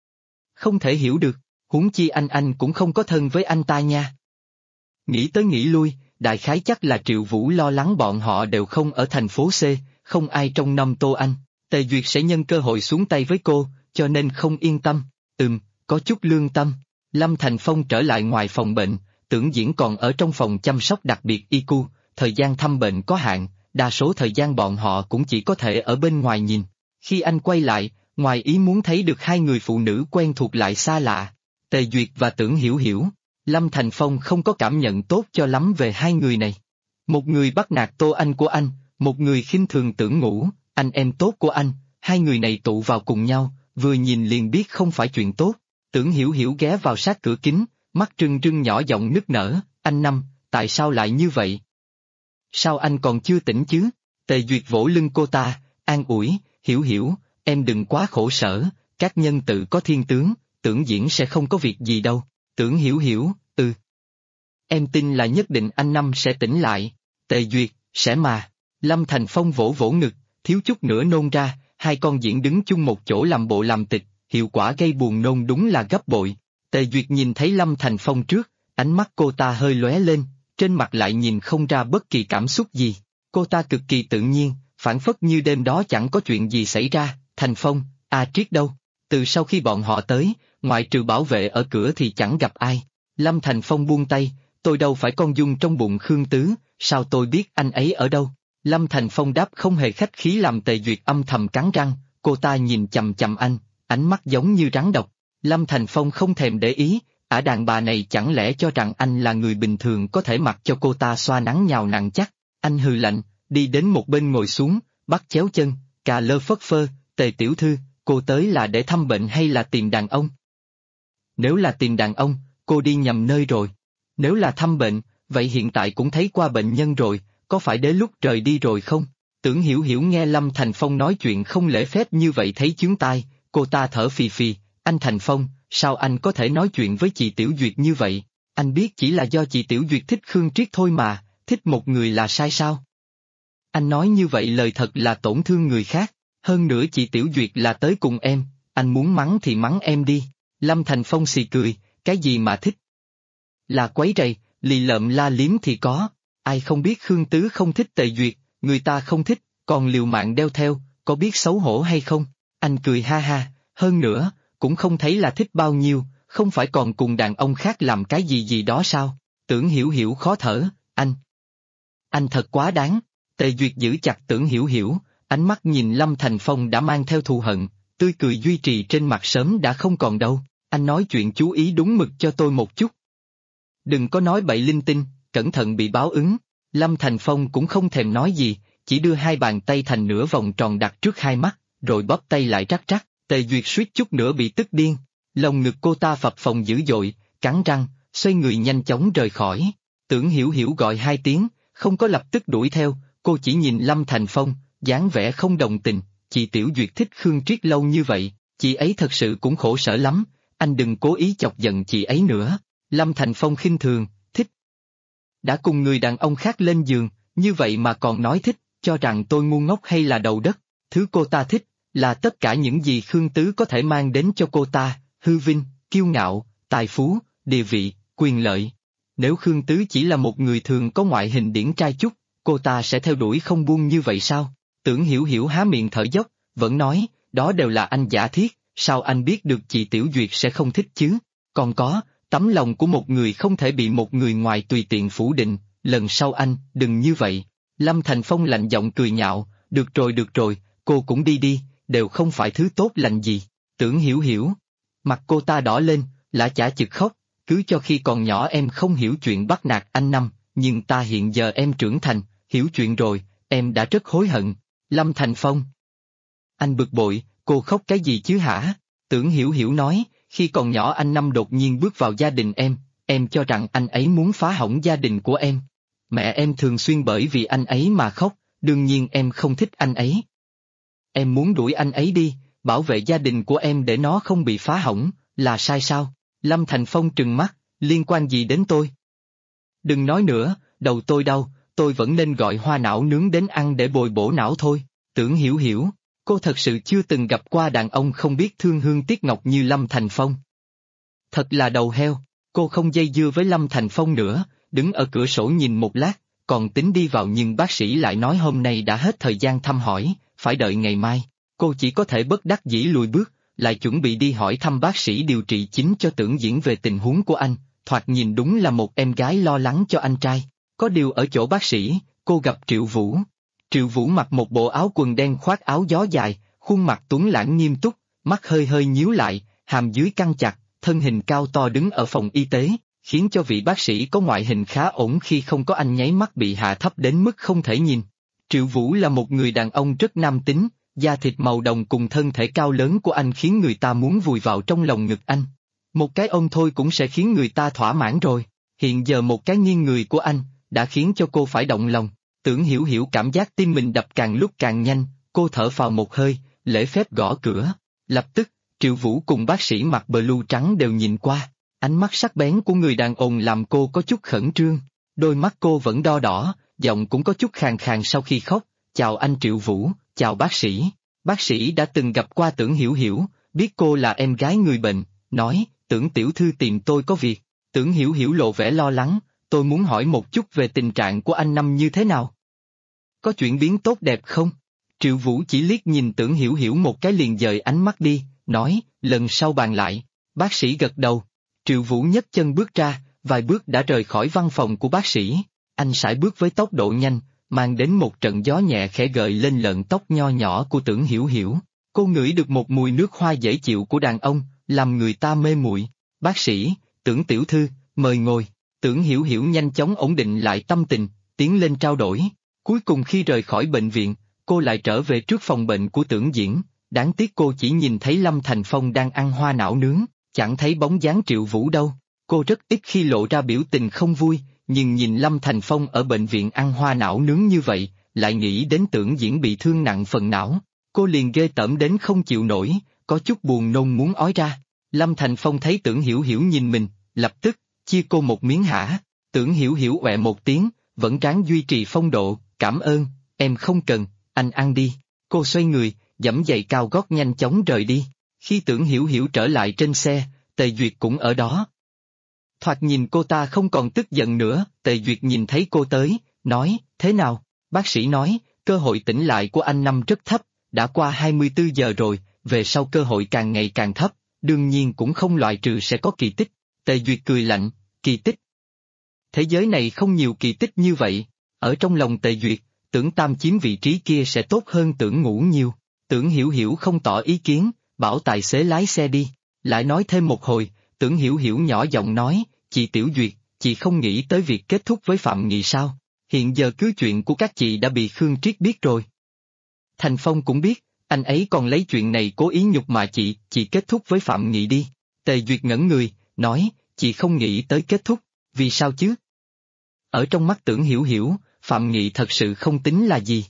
Không thể hiểu được, huống chi anh cũng không có thân với anh ta nha. Nghĩ tới nghĩ lui, đại khái chắc là Triệu Vũ lo lắng bọn họ đều không ở thành phố C, không ai trông nom Tô Anh, Tề Duyệt sẽ nhân cơ hội xuống tay với cô, cho nên không yên tâm, có chút lương tâm. Lâm Thành Phong trở lại ngoài phòng bệnh, Tưởng Diễn còn ở trong phòng chăm sóc đặc biệt ICU, thời gian thăm bệnh có hạn, đa số thời gian bọn họ cũng chỉ có thể ở bên ngoài nhìn. Khi anh quay lại, ngoài ý muốn thấy được hai người phụ nữ quen thuộc lại xa lạ, Tề Duyệt và Tưởng Hiểu Hiểu. Lâm Thành Phong không có cảm nhận tốt cho lắm về hai người này. Một người bắt nạt Tô Anh của anh, một người khinh thường Tưởng Ngũ, anh em tốt của anh, hai người này tụ vào cùng nhau, vừa nhìn liền biết không phải chuyện tốt. Tưởng Hiểu Hiểu ghé vào sát cửa kính, mắt trừng trừng nhỏ giọng nức nở, anh Năm, tại sao lại như vậy? Sao anh còn chưa tỉnh chứ? Tề Duyệt vỗ lưng cô ta, an ủi, Hiểu Hiểu, em đừng quá khổ sở, các nhân tự có thiên tướng, Tưởng Diễn sẽ không có việc gì đâu. Tưởng Hiểu Hiểu, em tin là nhất định anh Năm sẽ tỉnh lại. Tề Duyệt, sẽ mà. Lâm Thành Phong vỗ vỗ ngực, thiếu chút nữa nôn ra, hai con diễn đứng chung một chỗ làm bộ làm tịch, hiệu quả gây buồn nôn đúng là gấp bội. Tề Duyệt nhìn thấy Lâm Thành Phong trước, ánh mắt cô ta hơi lóe lên, trên mặt lại nhìn không ra bất kỳ cảm xúc gì. Cô ta cực kỳ tự nhiên, phảng phất như đêm đó chẳng có chuyện gì xảy ra. Thành Phong, Triết đâu? Từ sau khi bọn họ tới, ngoại trừ bảo vệ ở cửa thì chẳng gặp ai. Lâm Thành Phong buông tay, tôi đâu phải con dung trong bụng Khương Tứ, sao tôi biết anh ấy ở đâu? Lâm Thành Phong đáp không hề khách khí làm Tề Duyệt âm thầm cắn răng, cô ta nhìn chằm chằm anh, ánh mắt giống như rắn độc. Lâm Thành Phong không thèm để ý, đàn bà này chẳng lẽ cho rằng anh là người bình thường có thể mặc cho cô ta xoa nắng nhào nặn chắc. Anh hừ lạnh, đi đến một bên ngồi xuống, bắt chéo chân, cà lơ phất phơ, Tề tiểu thư, cô tới là để thăm bệnh hay là tìm đàn ông? Nếu là tìm đàn ông, cô đi nhầm nơi rồi. Nếu là thăm bệnh, vậy hiện tại cũng thấy qua bệnh nhân rồi, có phải đến lúc trời đi rồi không? Tưởng Hiểu Hiểu nghe Lâm Thành Phong nói chuyện không lễ phép như vậy thấy chướng tai, cô ta thở phì phì, anh Thành Phong, sao anh có thể nói chuyện với chị Tiểu Duyệt như vậy? Anh biết chỉ là do chị Tiểu Duyệt thích Khương Triết thôi mà, thích một người là sai sao? Anh nói như vậy lời thật là tổn thương người khác, hơn nữa chị Tiểu Duyệt là tới cùng em, anh muốn mắng thì mắng em đi. Lâm Thành Phong xì cười, cái gì mà thích? Là quấy rầy, lì lợm la liếm thì có, ai không biết Khương Tứ không thích Tề Duyệt, người ta không thích, còn liều mạng đeo theo, có biết xấu hổ hay không? Anh cười ha ha, hơn nữa, cũng không thấy là thích bao nhiêu, không phải còn cùng đàn ông khác làm cái gì gì đó sao? Tưởng Hiểu Hiểu khó thở, anh thật quá đáng. Tề Duyệt giữ chặt Tưởng Hiểu Hiểu, ánh mắt nhìn Lâm Thành Phong đã mang theo thù hận, tươi cười duy trì trên mặt sớm đã không còn đâu. Anh nói chuyện chú ý đúng mực cho tôi một chút. Đừng có nói bậy linh tinh, cẩn thận bị báo ứng. Lâm Thành Phong cũng không thèm nói gì, chỉ đưa hai bàn tay thành nửa vòng tròn đặt trước hai mắt, rồi bóp tay lại rắc rắc. Tề Duyệt suýt chút nữa bị tức điên, lồng ngực cô ta phập phồng dữ dội, cắn răng, xoay người nhanh chóng rời khỏi. Tưởng Hiểu Hiểu gọi hai tiếng, không có lập tức đuổi theo, cô chỉ nhìn Lâm Thành Phong, dáng vẻ không đồng tình. Chị Tiểu Duyệt thích Khương Triết lâu như vậy, chị ấy thật sự cũng khổ sở lắm, anh đừng cố ý chọc giận chị ấy nữa. Lâm Thành Phong khinh thường, thích. Đã cùng người đàn ông khác lên giường, như vậy mà còn nói thích, cho rằng tôi ngu ngốc hay là đầu đất. Thứ cô ta thích, là tất cả những gì Khương Tứ có thể mang đến cho cô ta, hư vinh, kiêu ngạo, tài phú, địa vị, quyền lợi. Nếu Khương Tứ chỉ là một người thường có ngoại hình điển trai chút, cô ta sẽ theo đuổi không buông như vậy sao? Tưởng Hiểu Hiểu há miệng thở dốc, vẫn nói, đó đều là anh giả thiết, sao anh biết được chị Tiểu Duyệt sẽ không thích chứ? Còn có, tấm lòng của một người không thể bị một người ngoài tùy tiện phủ định, lần sau anh, đừng như vậy. Lâm Thành Phong lạnh giọng cười nhạo, được rồi, cô cũng đi đi, đều không phải thứ tốt lành gì. Tưởng Hiểu Hiểu. Mặt cô ta đỏ lên, lã chả chực khóc, cứ cho khi còn nhỏ em không hiểu chuyện bắt nạt anh Năm, nhưng ta hiện giờ em trưởng thành, hiểu chuyện rồi, em đã rất hối hận. Lâm Thành Phong. Anh bực bội, cô khóc cái gì chứ hả? Tưởng Hiểu Hiểu nói, khi còn nhỏ anh Năm đột nhiên bước vào gia đình em cho rằng anh ấy muốn phá hỏng gia đình của em. Mẹ em thường xuyên bởi vì anh ấy mà khóc, đương nhiên em không thích anh ấy. Em muốn đuổi anh ấy đi, bảo vệ gia đình của em để nó không bị phá hỏng, là sai sao? Lâm Thành Phong trừng mắt, liên quan gì đến tôi? Đừng nói nữa, đầu tôi đau, tôi vẫn nên gọi hoa não nướng đến ăn để bồi bổ não thôi. Tưởng Hiểu Hiểu, cô thật sự chưa từng gặp qua đàn ông không biết thương hương tiếc ngọc như Lâm Thành Phong. Thật là đầu heo, cô không dây dưa với Lâm Thành Phong nữa, đứng ở cửa sổ nhìn một lát, còn tính đi vào nhưng bác sĩ lại nói hôm nay đã hết thời gian thăm hỏi, phải đợi ngày mai. Cô chỉ có thể bất đắc dĩ lùi bước, lại chuẩn bị đi hỏi thăm bác sĩ điều trị chính cho Tưởng Diễn về tình huống của anh, thoạt nhìn đúng là một em gái lo lắng cho anh trai. Có điều ở chỗ bác sĩ, cô gặp Triệu Vũ. Triệu Vũ mặc một bộ áo quần đen khoác áo gió dài, khuôn mặt tuấn lãng nghiêm túc, mắt hơi hơi nhíu lại, hàm dưới căng chặt, thân hình cao to đứng ở phòng y tế, khiến cho vị bác sĩ có ngoại hình khá ổn khi không có anh nháy mắt bị hạ thấp đến mức không thể nhìn. Triệu Vũ là một người đàn ông rất nam tính, da thịt màu đồng cùng thân thể cao lớn của anh khiến người ta muốn vùi vào trong lòng ngực anh. Một cái ôm thôi cũng sẽ khiến người ta thỏa mãn rồi, hiện giờ một cái nghiêng người của anh, đã khiến cho cô phải động lòng. Tưởng Hiểu Hiểu cảm giác tim mình đập càng lúc càng nhanh, cô thở phào một hơi, lễ phép gõ cửa. Lập tức, Triệu Vũ cùng bác sĩ mặc blue trắng đều nhìn qua, ánh mắt sắc bén của người đàn ông làm cô có chút khẩn trương, đôi mắt cô vẫn đo đỏ, giọng cũng có chút khàn khàn sau khi khóc, chào anh Triệu Vũ, chào bác sĩ. Bác sĩ đã từng gặp qua Tưởng Hiểu Hiểu, biết cô là em gái người bệnh, nói, Tưởng tiểu thư tìm tôi có việc. Tưởng Hiểu Hiểu lộ vẻ lo lắng, tôi muốn hỏi một chút về tình trạng của anh Năm như thế nào. Có chuyển biến tốt đẹp không? Triệu Vũ chỉ liếc nhìn Tưởng Hiểu Hiểu một cái liền dời ánh mắt đi, nói, lần sau bàn lại. Bác sĩ gật đầu. Triệu Vũ nhấc chân bước ra, vài bước đã rời khỏi văn phòng của bác sĩ. Anh sải bước với tốc độ nhanh, mang đến một trận gió nhẹ khẽ gợi lên lọn tóc nho nhỏ của Tưởng Hiểu Hiểu. Cô ngửi được một mùi nước hoa dễ chịu của đàn ông, làm người ta mê muội. Bác sĩ, Tưởng tiểu thư, mời ngồi. Tưởng Hiểu Hiểu nhanh chóng ổn định lại tâm tình, tiến lên trao đổi. Cuối cùng khi rời khỏi bệnh viện, cô lại trở về trước phòng bệnh của Tưởng Diễn. Đáng tiếc cô chỉ nhìn thấy Lâm Thành Phong đang ăn hoa não nướng, chẳng thấy bóng dáng Triệu Vũ đâu. Cô rất ít khi lộ ra biểu tình không vui, nhưng nhìn Lâm Thành Phong ở bệnh viện ăn hoa não nướng như vậy, lại nghĩ đến Tưởng Diễn bị thương nặng phần não. Cô liền ghê tởm đến không chịu nổi, có chút buồn nôn muốn ói ra. Lâm Thành Phong thấy Tưởng Hiểu Hiểu nhìn mình, lập tức, chia cô một miếng hả. Tưởng Hiểu Hiểu ọe một tiếng, vẫn ráng duy trì phong độ, cảm ơn, em không cần, anh ăn đi. Cô xoay người, giẫm giày cao gót nhanh chóng rời đi. Khi Tưởng Hiểu Hiểu trở lại trên xe, Tề Duyệt cũng ở đó. Thoạt nhìn cô ta không còn tức giận nữa, Tề Duyệt nhìn thấy cô tới, nói, thế nào? Bác sĩ nói, cơ hội tỉnh lại của anh Năm rất thấp, đã qua 24 giờ rồi, về sau cơ hội càng ngày càng thấp, đương nhiên cũng không loại trừ sẽ có kỳ tích. Tề Duyệt cười lạnh, kỳ tích. Thế giới này không nhiều kỳ tích như vậy, ở trong lòng Tề Duyệt, Tưởng Tam chiếm vị trí kia sẽ tốt hơn Tưởng Ngũ nhiều. Tưởng Hiểu Hiểu không tỏ ý kiến, bảo tài xế lái xe đi. Lại nói thêm một hồi, Tưởng Hiểu Hiểu nhỏ giọng nói, chị Tiểu Duyệt, chị không nghĩ tới việc kết thúc với Phạm Nghị sao? Hiện giờ cứ chuyện của các chị đã bị Khương Triết biết rồi. Thành Phong cũng biết, anh ấy còn lấy chuyện này cố ý nhục mạ chị kết thúc với Phạm Nghị đi. Tề Duyệt ngẩn người, nói, chị không nghĩ tới kết thúc, vì sao chứ? Ở trong mắt Tưởng Hiểu Hiểu, Phạm Nghị thật sự không tính là gì.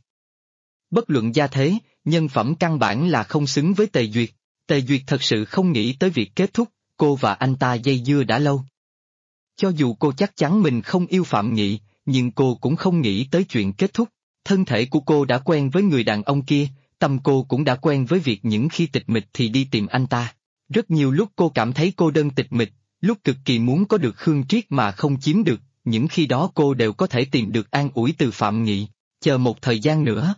Bất luận gia thế, nhân phẩm căn bản là không xứng với Tề Duyệt. Tề Duyệt thật sự không nghĩ tới việc kết thúc, cô và anh ta dây dưa đã lâu. Cho dù cô chắc chắn mình không yêu Phạm Nghị, nhưng cô cũng không nghĩ tới chuyện kết thúc. Thân thể của cô đã quen với người đàn ông kia, tâm cô cũng đã quen với việc những khi tịch mịch thì đi tìm anh ta. Rất nhiều lúc cô cảm thấy cô đơn tịch mịch, lúc cực kỳ muốn có được Khương Triết mà không chiếm được, những khi đó cô đều có thể tìm được an ủi từ Phạm Nghị, chờ một thời gian nữa.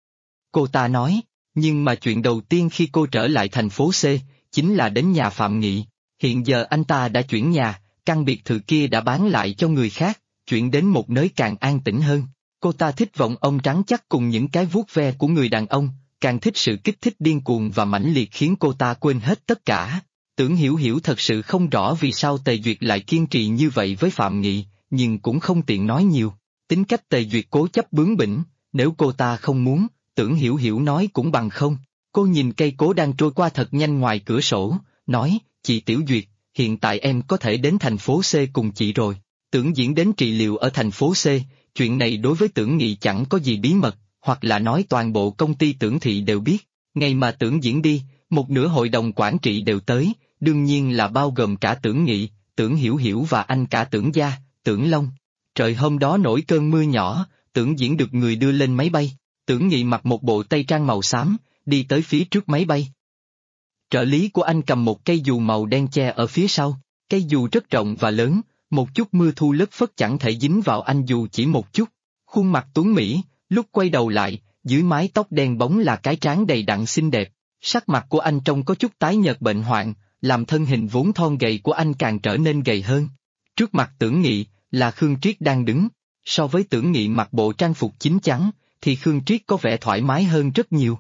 Cô ta nói, nhưng mà chuyện đầu tiên khi cô trở lại thành phố C, chính là đến nhà Phạm Nghị. Hiện giờ anh ta đã chuyển nhà, căn biệt thự kia đã bán lại cho người khác, chuyển đến một nơi càng an tĩnh hơn. Cô ta thích vọng ông trắng chắc cùng những cái vuốt ve của người đàn ông, càng thích sự kích thích điên cuồng và mãnh liệt khiến cô ta quên hết tất cả. Tưởng Hiểu Hiểu thật sự không rõ vì sao Tề Duyệt lại kiên trì như vậy với Phạm Nghị, nhưng cũng không tiện nói nhiều. Tính cách Tề Duyệt cố chấp bướng bỉnh, nếu cô ta không muốn, Tưởng Hiểu Hiểu nói cũng bằng không. Cô nhìn cây cối đang trôi qua thật nhanh ngoài cửa sổ, nói, chị Tiểu Duyệt, hiện tại em có thể đến thành phố C cùng chị rồi. Tưởng Diễn đến trị liệu ở thành phố C, chuyện này đối với Tưởng Nghị chẳng có gì bí mật, hoặc là nói toàn bộ công ty Tưởng Thị đều biết. Ngày mà Tưởng Diễn đi, một nửa hội đồng quản trị đều tới, đương nhiên là bao gồm cả Tưởng Nghị, Tưởng Hiểu Hiểu và anh cả Tưởng Gia, Tưởng Long. Trời hôm đó nổi cơn mưa nhỏ, Tưởng Diễn được người đưa lên máy bay. Tưởng Nghị mặc một bộ tây trang màu xám, đi tới phía trước máy bay. Trợ lý của anh cầm một cây dù màu đen che ở phía sau, cây dù rất rộng và lớn, một chút mưa thu lất phất chẳng thể dính vào anh dù chỉ một chút. Khuôn mặt tuấn mỹ, lúc quay đầu lại, dưới mái tóc đen bóng là cái trán đầy đặn xinh đẹp. Sắc mặt của anh trông có chút tái nhợt bệnh hoạn, làm thân hình vốn thon gầy của anh càng trở nên gầy hơn. Trước mặt Tưởng Nghị, là Khương Triết đang đứng. So với Tưởng Nghị mặc bộ trang phục chín chắn, thì Khương Triết có vẻ thoải mái hơn rất nhiều.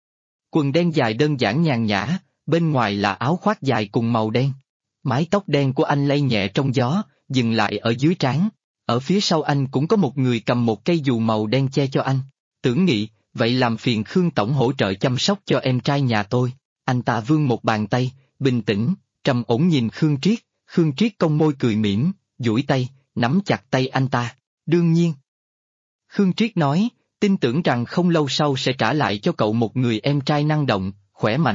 Quần đen dài đơn giản nhàn nhã, bên ngoài là áo khoác dài cùng màu đen. Mái tóc đen của anh lay nhẹ trong gió, dừng lại ở dưới trán. Ở phía sau anh cũng có một người cầm một cây dù màu đen che cho anh. Tưởng Nghị, vậy làm phiền Khương Tổng hỗ trợ chăm sóc cho em trai nhà tôi. Anh ta vươn một bàn tay, bình tĩnh, trầm ổn nhìn Khương Triết cong môi cười mỉm, duỗi tay, nắm chặt tay anh ta. Đương nhiên. Khương Triết nói, tin tưởng rằng không lâu sau sẽ trả lại cho cậu một người em trai năng động, khỏe mạnh.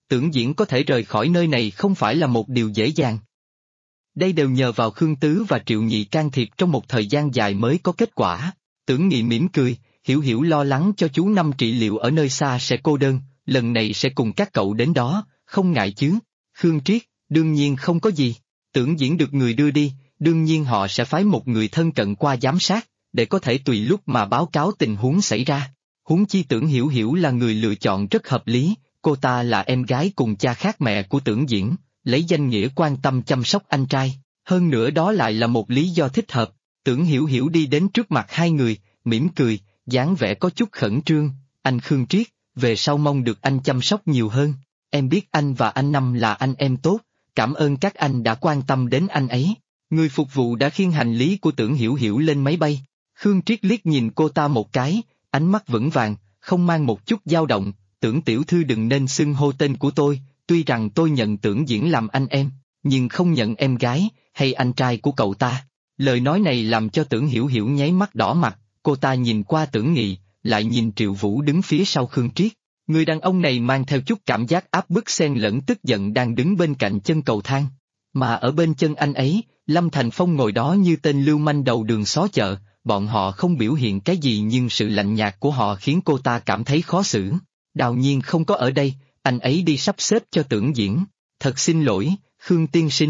Tưởng Diễn có thể rời khỏi nơi này không phải là một điều dễ dàng. Đây đều nhờ vào Khương Tứ và Triệu Nhị can thiệp trong một thời gian dài mới có kết quả. Tưởng Nghị mỉm cười, Hiểu Hiểu lo lắng cho chú Năm trị liệu ở nơi xa sẽ cô đơn, lần này sẽ cùng các cậu đến đó, không ngại chứ. Khương Triết, đương nhiên không có gì. Tưởng Diễn được người đưa đi, đương nhiên họ sẽ phái một người thân cận qua giám sát, để có thể tùy lúc mà báo cáo tình huống xảy ra. Huống chi Tưởng Hiểu Hiểu là người lựa chọn rất hợp lý, cô ta là em gái cùng cha khác mẹ của Tưởng Diễn, lấy danh nghĩa quan tâm chăm sóc anh trai, hơn nữa đó lại là một lý do thích hợp. Tưởng Hiểu Hiểu đi đến trước mặt hai người, mỉm cười, dáng vẻ có chút khẩn trương, anh Khương Triết, về sau mong được anh chăm sóc nhiều hơn. Em biết anh và anh Năm là anh em tốt, cảm ơn các anh đã quan tâm đến anh ấy. Người phục vụ đã khiêng hành lý của Tưởng Hiểu Hiểu lên máy bay. Khương Triết liếc nhìn cô ta một cái, ánh mắt vững vàng, không mang một chút dao động. Tưởng tiểu thư đừng nên xưng hô tên của tôi, tuy rằng tôi nhận Tưởng Diễn làm anh em, nhưng không nhận em gái, hay anh trai của cậu ta. Lời nói này làm cho Tưởng Hiểu Hiểu nháy mắt đỏ mặt, cô ta nhìn qua Tưởng Nghị, lại nhìn Triệu Vũ đứng phía sau Khương Triết. Người đàn ông này mang theo chút cảm giác áp bức xen lẫn tức giận đang đứng bên cạnh chân cầu thang. Mà ở bên chân anh ấy, Lâm Thành Phong ngồi đó như tên lưu manh đầu đường xó chợ, bọn họ không biểu hiện cái gì nhưng sự lạnh nhạt của họ khiến cô ta cảm thấy khó xử. Đào Nhiên không có ở đây, anh ấy đi sắp xếp cho Tưởng Diễn. Thật xin lỗi, Khương tiên sinh.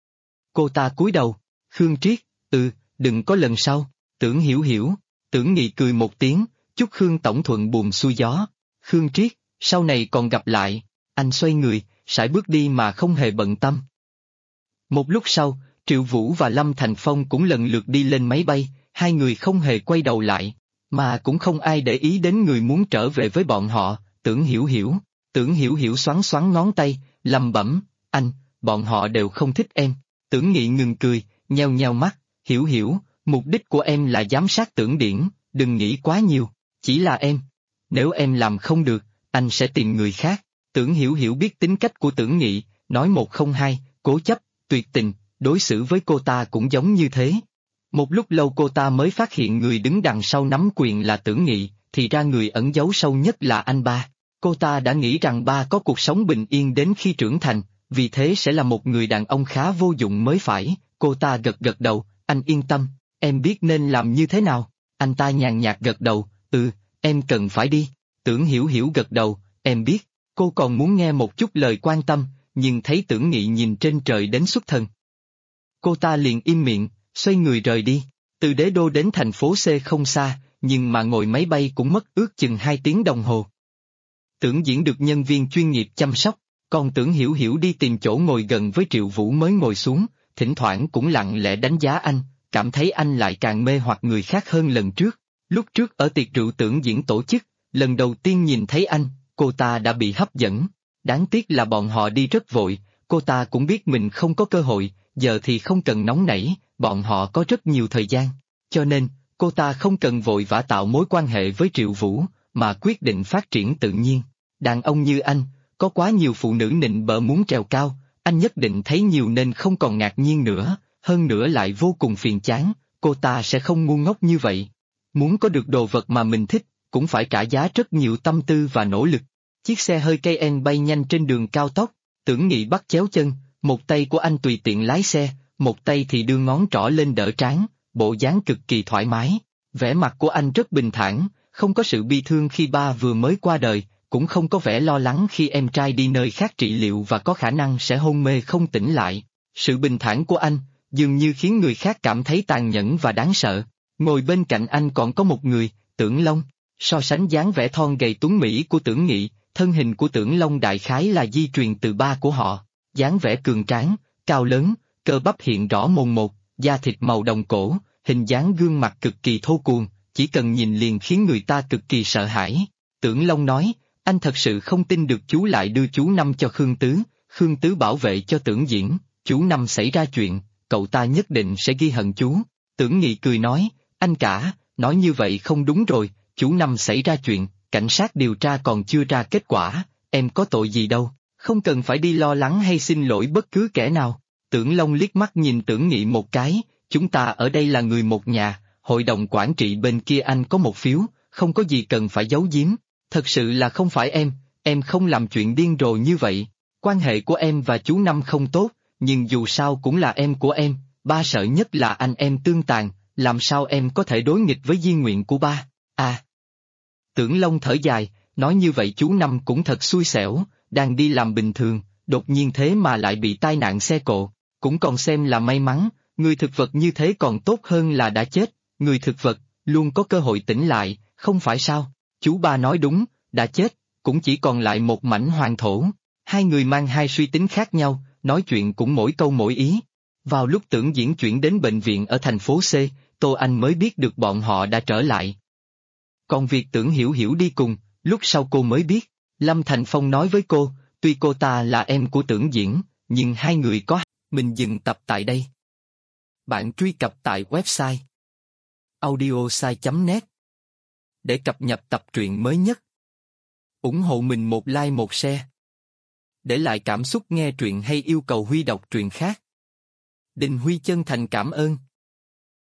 Cô ta cúi đầu, Khương Triết, đừng có lần sau. Tưởng Hiểu Hiểu. Tưởng Nghị cười một tiếng, chúc Khương tổng thuận buồm xuôi gió. Khương Triết, sau này còn gặp lại. Anh xoay người, sải bước đi mà không hề bận tâm. Một lúc sau, Triệu Vũ và Lâm Thành Phong cũng lần lượt đi lên máy bay, hai người không hề quay đầu lại, mà cũng không ai để ý đến người muốn trở về với bọn họ. Tưởng Hiểu Hiểu. Tưởng Hiểu Hiểu xoắn xoắn ngón tay, lẩm bẩm, anh, bọn họ đều không thích em. Tưởng Nghị ngừng cười, nheo nheo mắt, Hiểu Hiểu, mục đích của em là giám sát Tưởng Điển, đừng nghĩ quá nhiều, chỉ là em. Nếu em làm không được, anh sẽ tìm người khác. Tưởng Hiểu Hiểu biết tính cách của Tưởng Nghị, nói một không hai, cố chấp, tuyệt tình, đối xử với cô ta cũng giống như thế. Một lúc lâu cô ta mới phát hiện người đứng đằng sau nắm quyền là Tưởng Nghị, thì ra người ẩn giấu sâu nhất là anh ba. Cô ta đã nghĩ rằng ba có cuộc sống bình yên đến khi trưởng thành, vì thế sẽ là một người đàn ông khá vô dụng mới phải. Cô ta gật gật đầu, anh yên tâm, em biết nên làm như thế nào. Anh ta nhàn nhạt gật đầu, em cần phải đi. Tưởng Hiểu Hiểu gật đầu, em biết. Cô còn muốn nghe một chút lời quan tâm, nhưng thấy Tưởng Nghị nhìn trên trời đến xuất thần. Cô ta liền im miệng, xoay người rời đi. Từ Đế Đô đến thành phố C không xa, nhưng mà ngồi máy bay cũng mất ước chừng 2 tiếng đồng hồ. Tưởng Diễn được nhân viên chuyên nghiệp chăm sóc, còn Tưởng Hiểu Hiểu đi tìm chỗ ngồi gần với Triệu Vũ mới ngồi xuống, thỉnh thoảng cũng lặng lẽ đánh giá anh, cảm thấy anh lại càng mê hoặc người khác hơn lần trước. Lúc trước ở tiệc rượu Tưởng Diễn tổ chức, lần đầu tiên nhìn thấy anh, cô ta đã bị hấp dẫn. Đáng tiếc là bọn họ đi rất vội, cô ta cũng biết mình không có cơ hội, giờ thì không cần nóng nảy, bọn họ có rất nhiều thời gian. Cho nên, cô ta không cần vội vã tạo mối quan hệ với Triệu Vũ, mà quyết định phát triển tự nhiên. Đàn ông như anh, có quá nhiều phụ nữ nịnh bợ muốn trèo cao, anh nhất định thấy nhiều nên không còn ngạc nhiên nữa, hơn nữa lại vô cùng phiền chán, cô ta sẽ không ngu ngốc như vậy. Muốn có được đồ vật mà mình thích, cũng phải trả giá rất nhiều tâm tư và nỗ lực. Chiếc xe hơi Cayenne bay nhanh trên đường cao tốc, Tưởng Nghị bắt chéo chân, một tay của anh tùy tiện lái xe, một tay thì đưa ngón trỏ lên đỡ trán, bộ dáng cực kỳ thoải mái. Vẻ mặt của anh rất bình thản, không có sự bi thương khi ba vừa mới qua đời, cũng không có vẻ lo lắng khi em trai đi nơi khác trị liệu và có khả năng sẽ hôn mê không tỉnh lại. Sự bình thản của anh, dường như khiến người khác cảm thấy tàn nhẫn và đáng sợ. Ngồi bên cạnh anh còn có một người, Tưởng Long. So sánh dáng vẻ thon gầy tuấn mỹ của Tưởng Nghị, thân hình của Tưởng Long đại khái là di truyền từ ba của họ. Dáng vẻ cường tráng, cao lớn, cơ bắp hiện rõ mồn một, da thịt màu đồng cổ, hình dáng gương mặt cực kỳ thô cuồng, chỉ cần nhìn liền khiến người ta cực kỳ sợ hãi. Tưởng Long nói, anh thật sự không tin được chú lại đưa chú Năm cho Khương Tứ, Khương Tứ bảo vệ cho Tưởng Diễn, chú Năm xảy ra chuyện, cậu ta nhất định sẽ ghi hận chú. Tưởng Nghị cười nói, anh cả, nói như vậy không đúng rồi, chú Năm xảy ra chuyện, cảnh sát điều tra còn chưa ra kết quả, em có tội gì đâu, không cần phải đi lo lắng hay xin lỗi bất cứ kẻ nào. Tưởng Long liếc mắt nhìn Tưởng Nghị một cái, chúng ta ở đây là người một nhà, hội đồng quản trị bên kia anh có một phiếu, không có gì cần phải giấu giếm, thật sự là không phải em không làm chuyện điên rồ như vậy. Quan hệ của em và chú Năm không tốt, nhưng dù sao cũng là em của em, ba sợ nhất là anh em tương tàn, làm sao em có thể đối nghịch với di nguyện của ba, à. Tưởng Long thở dài, nói như vậy chú Năm cũng thật xui xẻo, đang đi làm bình thường, đột nhiên thế mà lại bị tai nạn xe cộ, cũng còn xem là may mắn, người thực vật như thế còn tốt hơn là đã chết, người thực vật, luôn có cơ hội tỉnh lại, không phải sao, chú ba nói đúng, đã chết, cũng chỉ còn lại một mảnh hoàng thổ. Hai người mang hai suy tính khác nhau, nói chuyện cũng mỗi câu mỗi ý. Vào lúc Tưởng Diễn chuyển đến bệnh viện ở thành phố C, Tô Anh mới biết được bọn họ đã trở lại. Còn việc Tưởng Hiểu Hiểu đi cùng, lúc sau cô mới biết, Lâm Thành Phong nói với cô, tuy cô ta là em của Tưởng Diễn, nhưng hai người có. Mình dừng tập tại đây. Bạn truy cập tại website audiosai.net để cập nhật tập truyện mới nhất. Ủng hộ mình một like một share. Để lại cảm xúc nghe truyện hay yêu cầu Huy đọc truyện khác. Đình Huy chân thành cảm ơn.